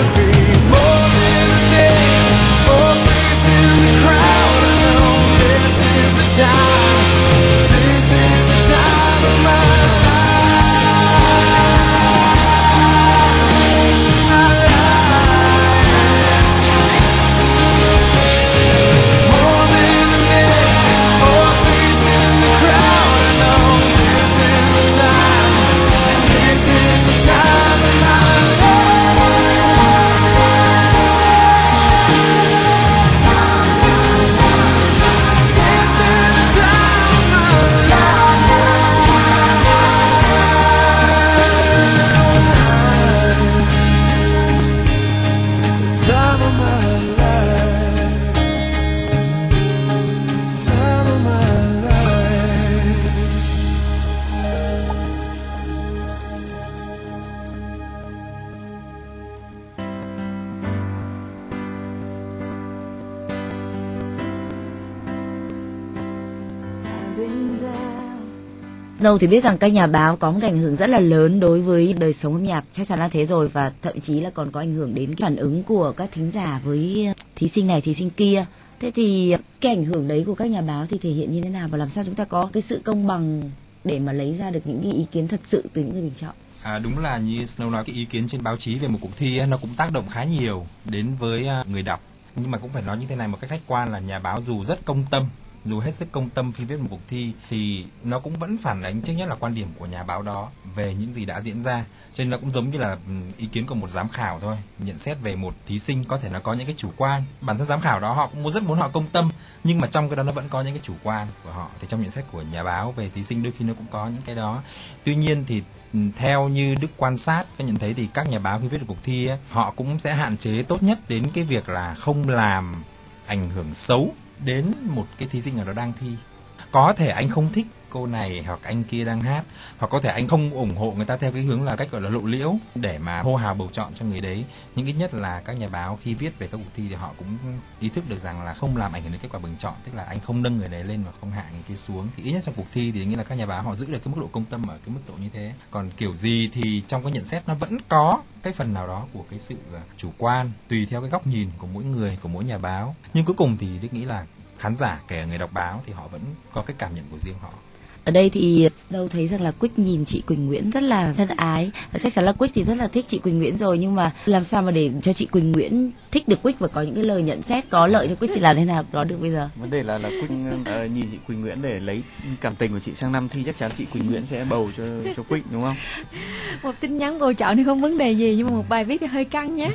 Snow thì biết rằng các nhà báo có một ảnh hưởng rất là lớn đối với đời sống âm nhạc, chắc chắn là thế rồi, và thậm chí là còn có ảnh hưởng đến cái phản ứng của các thính giả với thí sinh này thí sinh kia. Thế thì cái ảnh hưởng đấy của các nhà báo thì thể hiện như thế nào, và làm sao chúng ta có cái sự công bằng để mà lấy ra được những cái ý kiến thật sự từ những người bình chọn? Đúng là như Snow nói, cái ý kiến trên báo chí về một cuộc thi nó cũng tác động khá nhiều đến với người đọc. Nhưng mà cũng phải nói như thế này một cách khách quan là nhà báo dù rất công tâm, dù hết sức công tâm khi viết một cuộc thi thì nó cũng vẫn phản ánh trước nhất là quan điểm của nhà báo đó về những gì đã diễn ra. Cho nên nó cũng giống như là ý kiến của một giám khảo thôi. Nhận xét về một thí sinh có thể nó có những cái chủ quan. Bản thân giám khảo đó họ cũng rất muốn họ công tâm, nhưng mà trong cái đó nó vẫn có những cái chủ quan của họ. Thì trong nhận xét của nhà báo về thí sinh đôi khi nó cũng có những cái đó. Tuy nhiên thì theo như Đức quan sát, tôi nhận thấy thì các nhà báo khi viết được cuộc thi họ cũng sẽ hạn chế tốt nhất đến cái việc là không làm ảnh hưởng xấu đến một cái thí sinh nào đó đang thi. Có thể anh không thích cô này hoặc anh kia đang hát, hoặc có thể anh không ủng hộ người ta theo cái hướng là cách gọi là lộ liễu để mà hô hào bầu chọn cho người đấy. Nhưng ít nhất là các nhà báo khi viết về các cuộc thi thì họ cũng ý thức được rằng là không làm ảnh hưởng đến kết quả bình chọn, tức là anh không nâng người này lên và không hạ người kia xuống. Thì ít nhất trong cuộc thi thì nghĩa là các nhà báo họ giữ được cái mức độ công tâm ở cái mức độ như thế. Còn kiểu gì thì trong cái nhận xét nó vẫn có cái phần nào đó của cái sự chủ quan tùy theo cái góc nhìn của mỗi người, của mỗi nhà báo. Nhưng cuối cùng thì Đức nghĩ là khán giả, kể cả người đọc báo thì họ vẫn có cái cảm nhận của riêng họ. Ở đây thì Snow thấy rằng là Quick nhìn chị Quỳnh Nguyễn rất là thân ái, và chắc chắn là Quick thì rất là thích chị Quỳnh Nguyễn rồi, nhưng mà làm sao mà để cho chị Quỳnh Nguyễn thích được Quick và có những cái lời nhận xét có lợi cho Quick thì làm thế nào đó được bây giờ? Vấn đề là Quick nhìn chị Quỳnh Nguyễn để lấy cảm tình của chị sang năm thi, chắc chắn chị Quỳnh Nguyễn sẽ bầu cho Quick, đúng không? Một tin nhắn bầu chọn thì không vấn đề gì, nhưng mà một bài viết thì hơi căng nhé.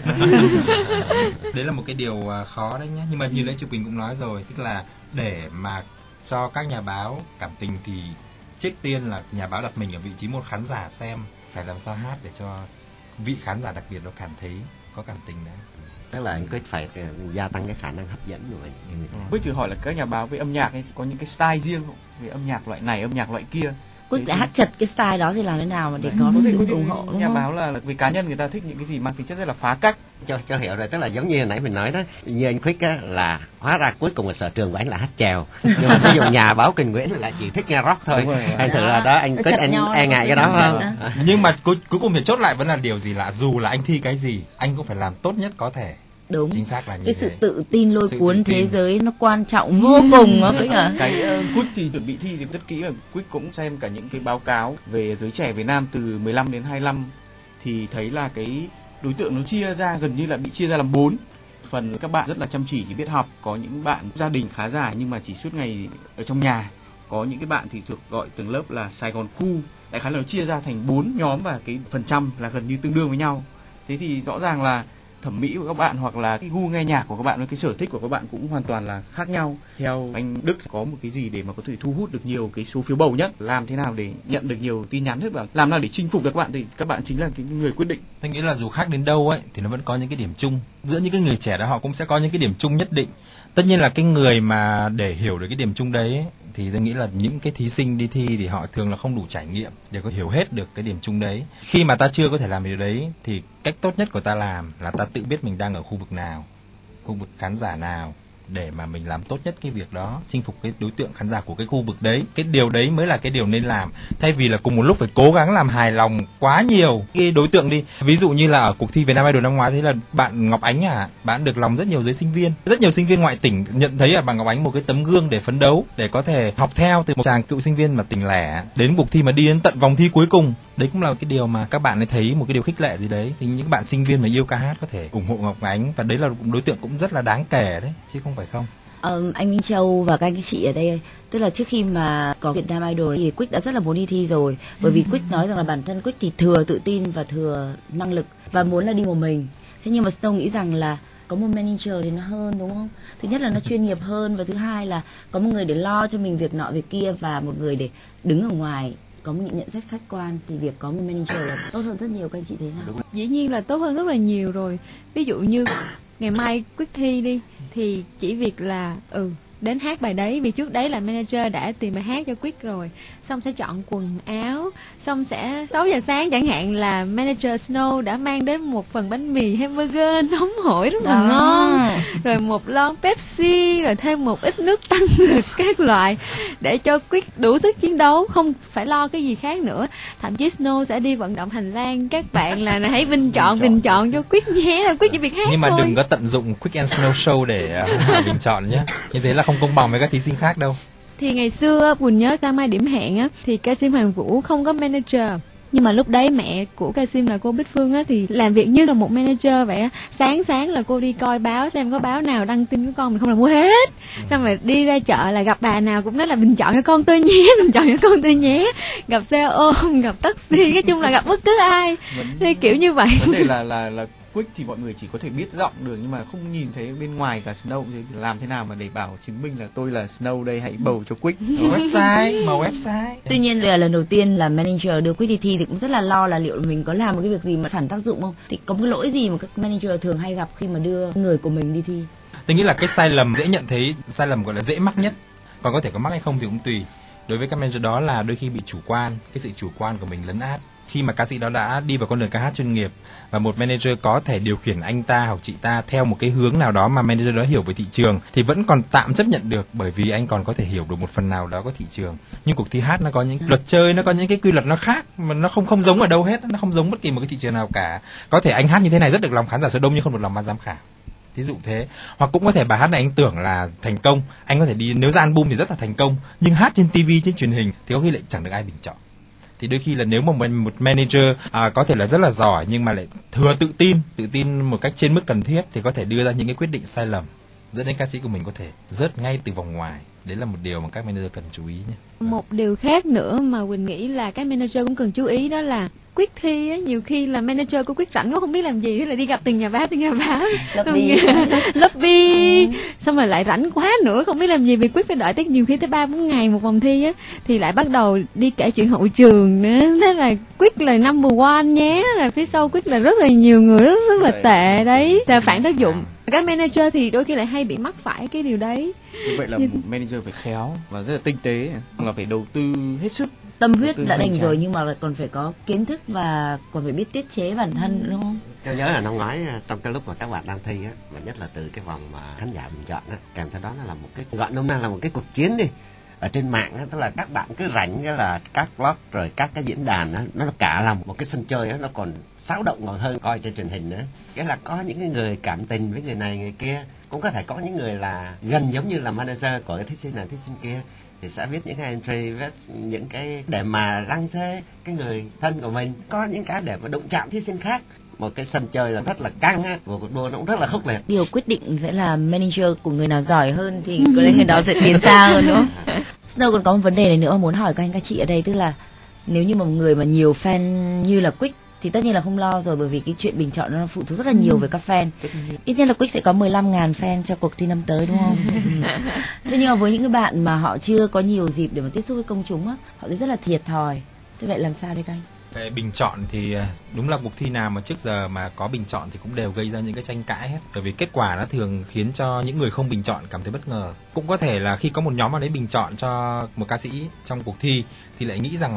Đấy là một cái điều khó đấy nhé. Nhưng mà như nãy chị Quỳnh cũng nói rồi, tức là để mà cho các nhà báo cảm tình thì trước tiên là nhà báo đặt mình ở vị trí một khán giả xem, phải làm sao hát để cho vị khán giả đặc biệt nó cảm thấy có cảm tình đấy. Tức là anh Quick phải gia tăng cái khả năng hấp dẫn của mình. Quick thử hỏi là các nhà báo về âm nhạc ấy có những cái style riêng không? Về âm nhạc loại này, âm nhạc loại kia. Quick đã hát chật cái style đó thì làm thế nào mà để có sự ủng hộ, đúng nhà không? báo là vì cá nhân người ta thích những cái gì mang tính chất rất là phá cách. Cho hiểu rồi, tức là giống như hồi nãy mình nói đó, như anh Quick á, là hóa ra cuối cùng là sở trường của anh là hát chèo, nhưng mà ví dụ nhà báo Quỳnh Nguyễn là chỉ thích nghe rock thôi. Anh thử là đó, anh Quick anh e ngại cái đó không? Nhưng mà cuối cùng thì chốt lại vẫn là điều gì, là dù là anh thi cái gì anh cũng phải làm tốt nhất có thể. Đúng, chính xác là như cái thế. sự tự tin lôi cuốn thế giới nó quan trọng vô cùng đó. Cái Quick thì chuẩn bị thi thì rất kỹ, và Quick cũng xem cả những cái báo cáo về giới trẻ Việt Nam từ 15 đến 25 thì thấy là cái đối tượng nó chia ra gần như là bị chia ra làm 4 phần. Các bạn rất là chăm chỉ biết học, có những bạn gia đình khá giả nhưng mà chỉ suốt ngày ở trong nhà, có những cái bạn thì thuộc gọi từng lớp là Sài Gòn khu. Đại khái là nó chia ra thành 4 nhóm và cái phần trăm là gần như tương đương với nhau. Thế thì rõ ràng là thẩm mỹ của các bạn hoặc là cái gu nghe nhạc của các bạn với cái sở thích của các bạn cũng hoàn toàn là khác nhau. Theo anh Đức có một cái gì để mà có thể thu hút được nhiều cái số phiếu bầu nhất, làm thế nào để nhận được nhiều tin nhắn hết, và làm nào để chinh phục được các bạn thì các bạn chính là cái người quyết định. Tôi nghĩ là dù khác đến đâu ấy thì nó vẫn có những cái điểm chung giữa những cái người trẻ đó, họ cũng sẽ có những cái điểm chung nhất định. Tất nhiên là cái người mà để hiểu được cái điểm chung đấy ấy, thì tôi nghĩ là những cái thí sinh đi thi thì họ thường là không đủ trải nghiệm để có hiểu hết được cái điểm chung đấy. Khi mà ta chưa có thể làm điều đấy thì cách tốt nhất của ta làm là ta tự biết mình đang ở khu vực nào, khu vực khán giả nào, để mà mình làm tốt nhất cái việc đó, chinh phục cái đối tượng khán giả của cái khu vực đấy. Cái điều đấy mới là cái điều nên làm, thay vì là cùng một lúc phải cố gắng làm hài lòng quá nhiều cái đối tượng đi. Ví dụ như là ở cuộc thi Vietnam Idol năm ngoái, thế là bạn Ngọc Ánh bạn được lòng rất nhiều giới sinh viên, rất nhiều sinh viên ngoại tỉnh nhận thấy ở bà Ngọc Ánh một cái tấm gương để phấn đấu, để có thể học theo từ một chàng cựu sinh viên mà tỉnh lẻ đến cuộc thi mà đi đến tận vòng thi cuối cùng. Đấy cũng là cái điều mà các bạn ấy thấy một cái điều khích lệ gì đấy. Thì những bạn sinh viên mà yêu ca hát có thể ủng hộ Ngọc Ánh, và đấy là đối tượng cũng rất là đáng kể đấy, chứ không phải không. Anh Minh Châu và các anh chị ở đây, tức là trước khi mà có Vietnam Idol thì Quick đã rất là muốn đi thi rồi, bởi vì Quick nói rằng là bản thân Quick thì thừa tự tin và thừa năng lực và muốn là đi một mình. Thế nhưng mà Snow nghĩ rằng là có một manager thì nó hơn, đúng không? Thứ nhất là nó chuyên nghiệp hơn, và thứ hai là có một người để lo cho mình việc nọ việc kia, và một người để đứng ở ngoài có một nhận xét khách quan, thì việc có một manager là tốt hơn rất nhiều. Các anh chị thấy nào? Dĩ nhiên là tốt hơn rất là nhiều rồi. Ví dụ như ngày mai Quick thi đi, thì chỉ việc là đến hát bài đấy, vì trước đấy là manager đã tìm bài hát cho Quick rồi, xong sẽ chọn quần áo, xong sẽ 6 giờ sáng chẳng hạn là manager Snow đã mang đến một phần bánh mì hamburger nóng hổi rất là ngon, rồi một lon Pepsi, rồi thêm một ít nước tăng lực các loại để cho Quick đủ sức chiến đấu, không phải lo cái gì khác nữa. Thậm chí Snow sẽ đi vận động hành lang các bạn là hãy bình chọn cho Quick nhé, là Quick chỉ việc hát thôi. Nhưng mà đừng có tận dụng Quick and Snow Show để bình chọn nhé, như thế là không công bằng với các thí sinh khác đâu. Thì ngày xưa Quỳnh nhớ ca mai điểm hẹn á, thì ca sĩ Hoàng Vũ không có manager, nhưng mà lúc đấy mẹ của ca sĩ là cô Bích Phương á thì làm việc như là một manager vậy á. Sáng là cô đi coi báo xem có báo nào đăng tin của con mình không là mua hết, xong rồi đi ra chợ là gặp bà nào cũng nói là bình chọn cho con tôi nhé, bình chọn cho con tôi nhé, gặp xe ôm, gặp taxi, nói chung là gặp bất cứ ai thì kiểu như vậy. Vấn đề là Quick thì mọi người chỉ có thể biết giọng được, nhưng mà không nhìn thấy bên ngoài cả Snow, thì làm thế nào mà để bảo chứng minh là tôi là Snow đây, hãy bầu cho Quick. Mở website. Tuy nhiên là lần đầu tiên là manager đưa Quick đi thi thì cũng rất là lo là liệu mình có làm một cái việc gì mà phản tác dụng không, thì có một cái lỗi gì mà các manager thường hay gặp khi mà đưa người của mình đi thi. Tôi nghĩ là cái sai lầm dễ nhận thấy, sai lầm gọi là dễ mắc nhất, còn có thể có mắc hay không thì cũng tùy. Đối với các manager đó là đôi khi bị chủ quan, cái sự chủ quan của mình lấn át. Khi mà ca sĩ đó đã đi vào con đường ca hát chuyên nghiệp và một manager có thể điều khiển anh ta hoặc chị ta theo một cái hướng nào đó mà manager đó hiểu về thị trường thì vẫn còn tạm chấp nhận được, bởi vì anh còn có thể hiểu được một phần nào đó của thị trường. Nhưng cuộc thi hát nó có những luật chơi, nó có những cái quy luật nó khác mà nó không giống ở đâu hết, nó không giống bất kỳ một cái thị trường nào cả. Có thể anh hát như thế này rất được lòng khán giả số đông nhưng không được lòng ban giám khảo, ví dụ thế. Hoặc cũng có thể bài hát này anh tưởng là thành công, anh có thể đi nếu ra album thì rất là thành công, nhưng hát trên TV, trên truyền hình thì có khi lại chẳng được ai bình chọn. Thì đôi khi là nếu mà một manager có thể là rất là giỏi nhưng mà lại thừa tự tin một cách trên mức cần thiết thì có thể đưa ra những cái quyết định sai lầm dẫn đến ca sĩ của mình có thể rớt ngay từ vòng ngoài. Đấy là một điều mà các manager cần chú ý nhé. Một điều khác nữa mà Quỳnh nghĩ là các manager cũng cần chú ý, đó là Quick thi á, nhiều khi là manager của Quick rảnh quá không biết làm gì, thế là đi gặp từng nhà báo lobby xong rồi lại rảnh quá nữa không biết làm gì, vì Quick phải đợi tới nhiều khi tới 3-4 ngày một vòng thi á, thì lại bắt đầu đi kể chuyện hậu trường nữa. Thế là Quick là number one nhé, là phía sau Quick là rất là nhiều người rất là tệ đấy, là phản tác dụng. Các manager thì đôi khi lại hay bị mắc phải cái điều đấy. Như vậy là một manager phải khéo và rất là tinh tế, là phải đầu tư hết sức. Tâm huyết đã đành rồi nhưng mà còn phải có kiến thức và còn phải biết tiết chế bản thân, đúng không? Tôi nhớ là năm ngoái trong cái lúc mà các bạn đang thi á, và nhất là từ cái vòng mà khán giả bình chọn á, kèm theo đó nó là một cái gọi nôm na là một cái cuộc chiến đi ở trên mạng á, tức là các bạn cứ rảnh cái là các blog rồi các cái diễn đàn á, nó cả là một cái sân chơi á, nó còn xáo động còn hơn coi trên truyền hình nữa. Cái là có những cái người cảm tình với người này người kia, cũng có thể có những người là gần giống như là manager của cái thí sinh này thí sinh kia, thì sẽ viết những cái entry, viết những cái để mà răng xê cái người thân của mình, có những cái để mà đụng chạm thí sinh khác. Một cái sân chơi là rất là căng á, một cuộc đua nó cũng rất là khốc liệt. Điều quyết định sẽ là manager của người nào giỏi hơn thì có lẽ người đó sẽ tiến xa hơn, đúng không? Snow còn có một vấn đề này nữa mà muốn hỏi các anh các chị ở đây, tức là nếu như một người mà nhiều fan như là Quick thì tất nhiên là không lo rồi, bởi vì cái chuyện bình chọn nó phụ thuộc rất là nhiều về các fan. Ít nhất là Quick sẽ có 15.000 fan cho cuộc thi năm tới, đúng không? Thế nhưng mà với những cái bạn mà họ chưa có nhiều dịp để mà tiếp xúc với công chúng á, họ sẽ rất là thiệt thòi. Thế vậy làm sao đây các anh? Về bình chọn thì đúng là cuộc thi nào mà trước giờ mà có bình chọn thì cũng đều gây ra những cái tranh cãi hết, bởi vì kết quả nó thường khiến cho những người không bình chọn cảm thấy bất ngờ. Cũng có thể là khi có một nhóm nào đấy bình chọn cho một ca sĩ trong cuộc thi thì lại nghĩ rằng là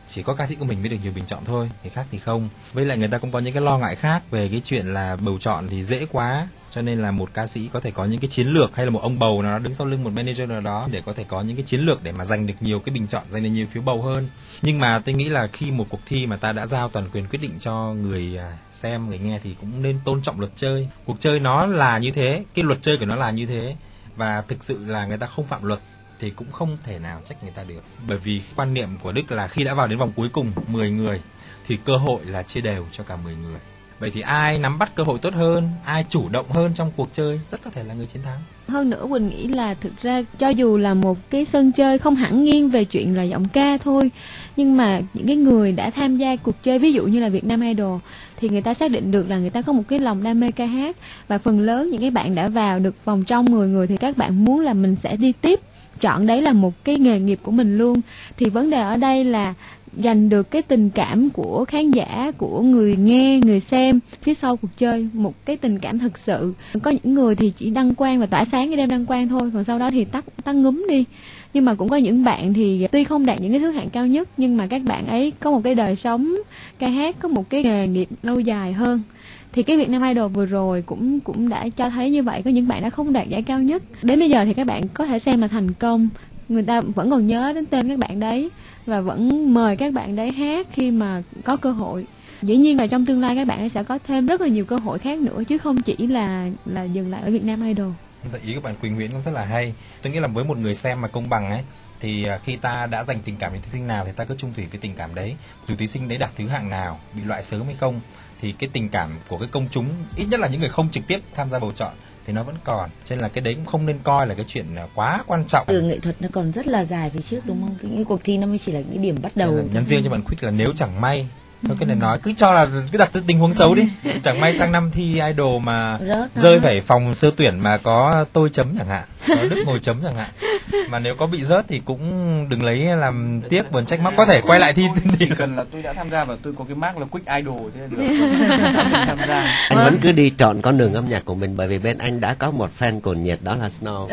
chỉ có ca sĩ của mình mới được nhiều bình chọn thôi, người khác thì không. Với lại người ta cũng có những cái lo ngại khác về cái chuyện là bầu chọn thì dễ quá, cho nên là một ca sĩ có thể có những cái chiến lược, hay là một ông bầu nào đó đứng sau lưng một manager nào đó để có thể có những cái chiến lược để mà giành được nhiều cái bình chọn, giành được nhiều phiếu bầu hơn. Nhưng mà tôi nghĩ là khi một cuộc thi mà ta đã giao toàn quyền quyết định cho người xem, người nghe thì cũng nên tôn trọng luật chơi. Cuộc chơi nó là như thế, cái luật chơi của nó là như thế, và thực sự là người ta không phạm luật thì cũng không thể nào trách người ta được. Bởi vì quan niệm của Đức là khi đã vào đến vòng cuối cùng 10 người thì cơ hội là chia đều cho cả 10 người. Vậy thì ai nắm bắt cơ hội tốt hơn, ai chủ động hơn trong cuộc chơi rất có thể là người chiến thắng. Hơn nữa Quỳnh nghĩ là thực ra cho dù là một cái sân chơi không hẳn nghiêng về chuyện là giọng ca thôi, nhưng mà những cái người đã tham gia cuộc chơi, ví dụ như là Vietnam Idol, thì người ta xác định được là người ta có một cái lòng đam mê ca hát, và phần lớn những cái bạn đã vào được vòng trong 10 người thì các bạn muốn là mình sẽ đi tiếp, chọn đấy là một cái nghề nghiệp của mình luôn. Thì vấn đề ở đây là giành được cái tình cảm của khán giả, của người nghe, người xem phía sau cuộc chơi, một cái tình cảm thực sự. Có những người thì chỉ đăng quang và tỏa sáng cái đêm đăng quang thôi, còn sau đó thì tắt ngúm đi. Nhưng mà cũng có những bạn thì tuy không đạt những cái thứ hạng cao nhất, nhưng mà các bạn ấy có một cái đời sống ca hát, có một cái nghề nghiệp lâu dài hơn. Thì cái Vietnam Idol vừa rồi cũng đã cho thấy như vậy. Có những bạn đã không đạt giải cao nhất, đến bây giờ thì các bạn có thể xem là thành công, người ta vẫn còn nhớ đến tên các bạn đấy và vẫn mời các bạn đấy hát khi mà có cơ hội. Dĩ nhiên là trong tương lai các bạn ấy sẽ có thêm rất là nhiều cơ hội khác nữa, chứ không chỉ là dừng lại ở Vietnam Idol. Ý các bạn Quỳnh Nguyễn cũng rất là hay. Tôi nghĩ là với một người xem mà công bằng ấy, thì khi ta đã dành tình cảm với thí sinh nào thì ta cứ chung thủy với tình cảm đấy. Dù thí sinh đấy đạt thứ hạng nào, bị loại sớm hay không, thì cái tình cảm của cái công chúng, ít nhất là những người không trực tiếp tham gia bầu chọn, thì nó vẫn còn. Cho nên là cái đấy cũng không nên coi là cái chuyện quá quan trọng. Đường nghệ thuật nó còn rất là dài phía trước, đúng không? Cái cuộc thi nó mới chỉ là cái điểm bắt đầu. Nhắn riêng cho bạn Quick là nếu chẳng may, thôi cái này nói cứ cho là cứ đặt tình huống xấu đi, chẳng may sang năm thi idol mà rơi phải phòng sơ tuyển mà có tôi chấm chẳng hạn, có Đức ngồi chấm chẳng hạn, mà nếu có bị rớt thì cũng đừng lấy làm tiếc buồn trách móc, có thể quay lại thi. Chỉ cần là tôi đã tham gia và tôi có cái mark là Quick Idol thế là được. Tham gia. Anh vẫn cứ đi chọn con đường âm nhạc của mình, bởi vì bên anh đã có một fan cuồng nhiệt, đó là Snow.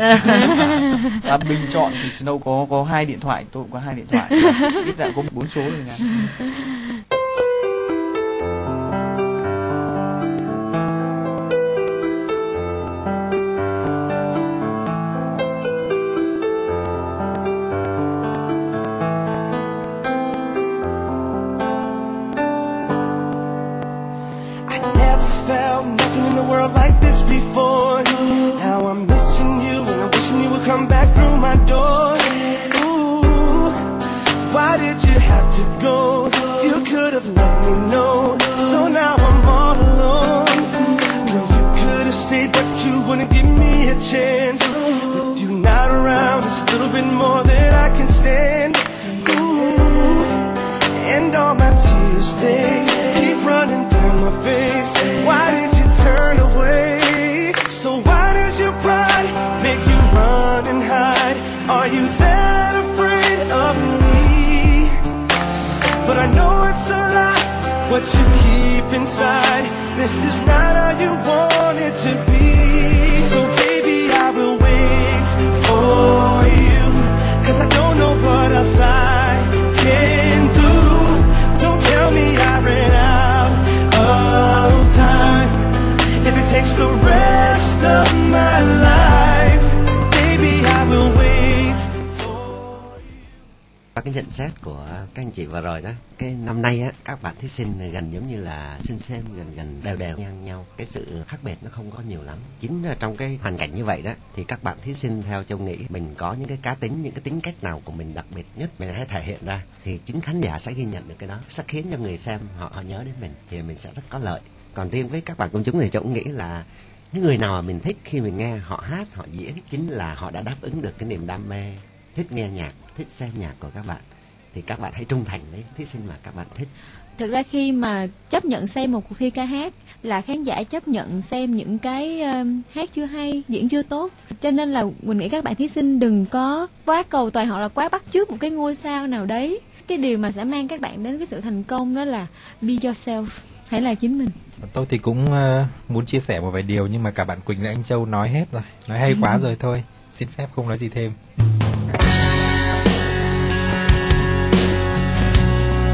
Bình chọn thì Snow có 2 điện thoại, tôi cũng có 2 điện thoại, ít ra có 4 số rồi nha. Come back through my door. Ooh, why did you have to go? You could have let me know. So now I'm all alone. Girl, you could have stayed, but you wouldn't give me a chance. With you not around, it's a little bit more than I can stand. Ooh, and all my tears, they keep running down my face. Why did you turn away? So why does your pride make you run and hide? Are you that afraid of me? But I know it's a lie, what you keep inside. This is not how you want it to be. So baby, I will wait for you, 'cause I don't know what else I can do. Don't tell me I ran out of time. If it takes the rest of my life, baby, I will wait for you. Cái nhận xét của các anh chị vừa rồi đó, cái năm nay á, các bạn thí sinh gần giống như là xem gần đều ngang nhau, cái sự khác biệt nó không có nhiều lắm. Chính là trong cái hoàn cảnh như vậy đó, thì các bạn thí sinh theo Châu nghĩ mình có những cái cá tính, những cái tính cách nào của mình đặc biệt nhất mình hãy thể hiện ra, thì chính khán giả sẽ ghi nhận được cái đó, sẽ khiến cho người xem họ nhớ đến mình, thì mình sẽ rất có lợi. Còn riêng với các bạn công chúng thì Châu cũng nghĩ là những người nào mà mình thích khi mình nghe họ hát, họ diễn, chính là họ đã đáp ứng được cái niềm đam mê, thích nghe nhạc, thích xem nhạc của các bạn. Thì các bạn hãy trung thành với thí sinh mà các bạn thích. Thực ra khi mà chấp nhận xem một cuộc thi ca hát là khán giả chấp nhận xem những cái hát chưa hay, diễn chưa tốt. Cho nên là mình nghĩ các bạn thí sinh đừng có quá cầu toàn hoặc là quá bắt chước một cái ngôi sao nào đấy. Cái điều mà sẽ mang các bạn đến cái sự thành công đó là be yourself, hãy là chính mình. Tôi thì cũng muốn chia sẻ một vài điều, nhưng mà cả bạn Quỳnh và anh Châu nói hết rồi, nói hay quá rồi thôi, xin phép không nói gì thêm.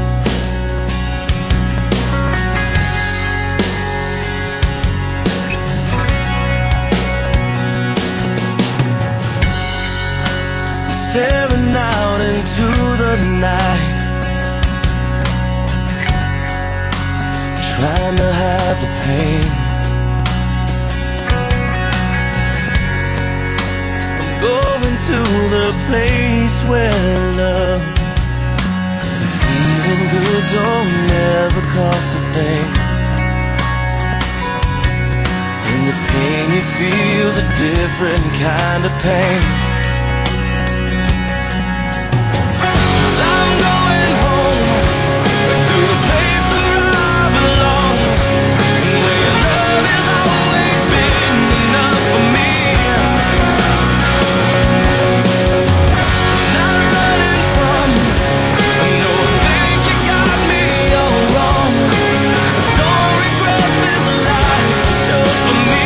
staring out into the night, trying to hide the pain. I'm going to the place where love and feeling good don't ever cost a thing. And the pain you feel's a different kind of pain. I'm going home to the place where I belong, where your love has always been enough for me. Not running from, no, I think you got me all wrong. Don't regret this life just for me.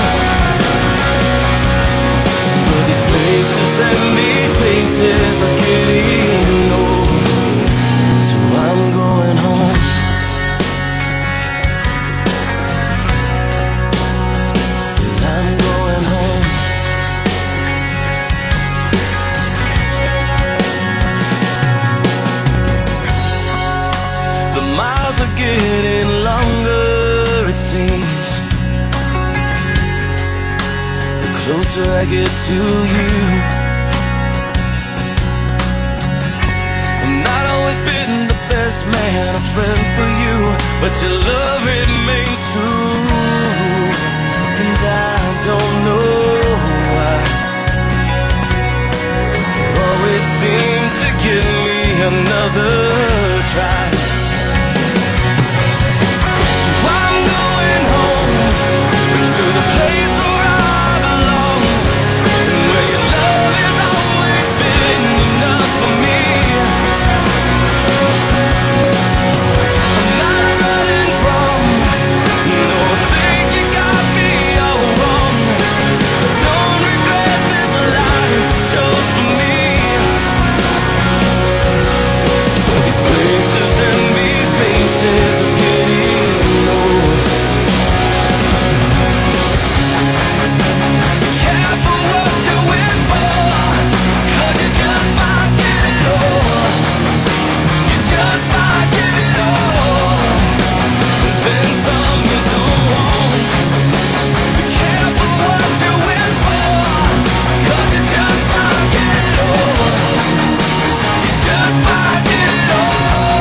But these places and these places are getting old, so I'm going home. I'm going home. The miles are getting longer, it seems, the closer I get to you. I've not always been the best man, a friend for you, but your love remains true. And I don't know why you always seem to give me another try. So I'm going home to the place where I belong, and where your love has always been enough for me. I'm not running from, no, I think you got me all wrong. Don't regret this life just for me. These places and these places are getting old. Be careful what you wish for, 'cause you just might get it all. You just might get it all, and then some you don't want. Be careful what you wish for, 'cause you just might get it all. You just might get it all,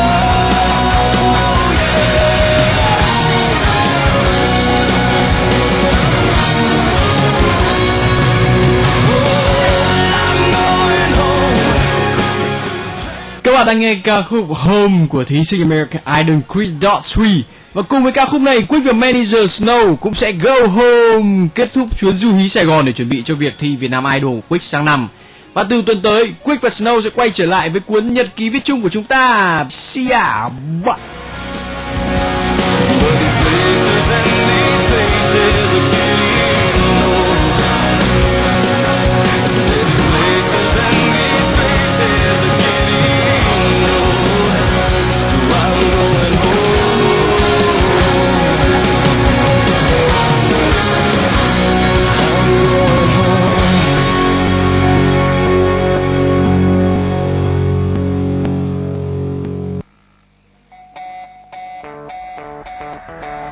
I'm going home. Các bạn đang nghe ca khúc Home của thí sinh American Idol Chris Daughtry. Và cùng với ca khúc này, Quick và Manager Snow cũng sẽ go home, kết thúc chuyến du hí Sài Gòn để chuẩn bị cho việc thi Việt Nam Idol Quick sang năm. Và từ tuần tới, Quick và Snow sẽ quay trở lại với cuốn nhật ký viết chung của chúng ta. See ya. Bye.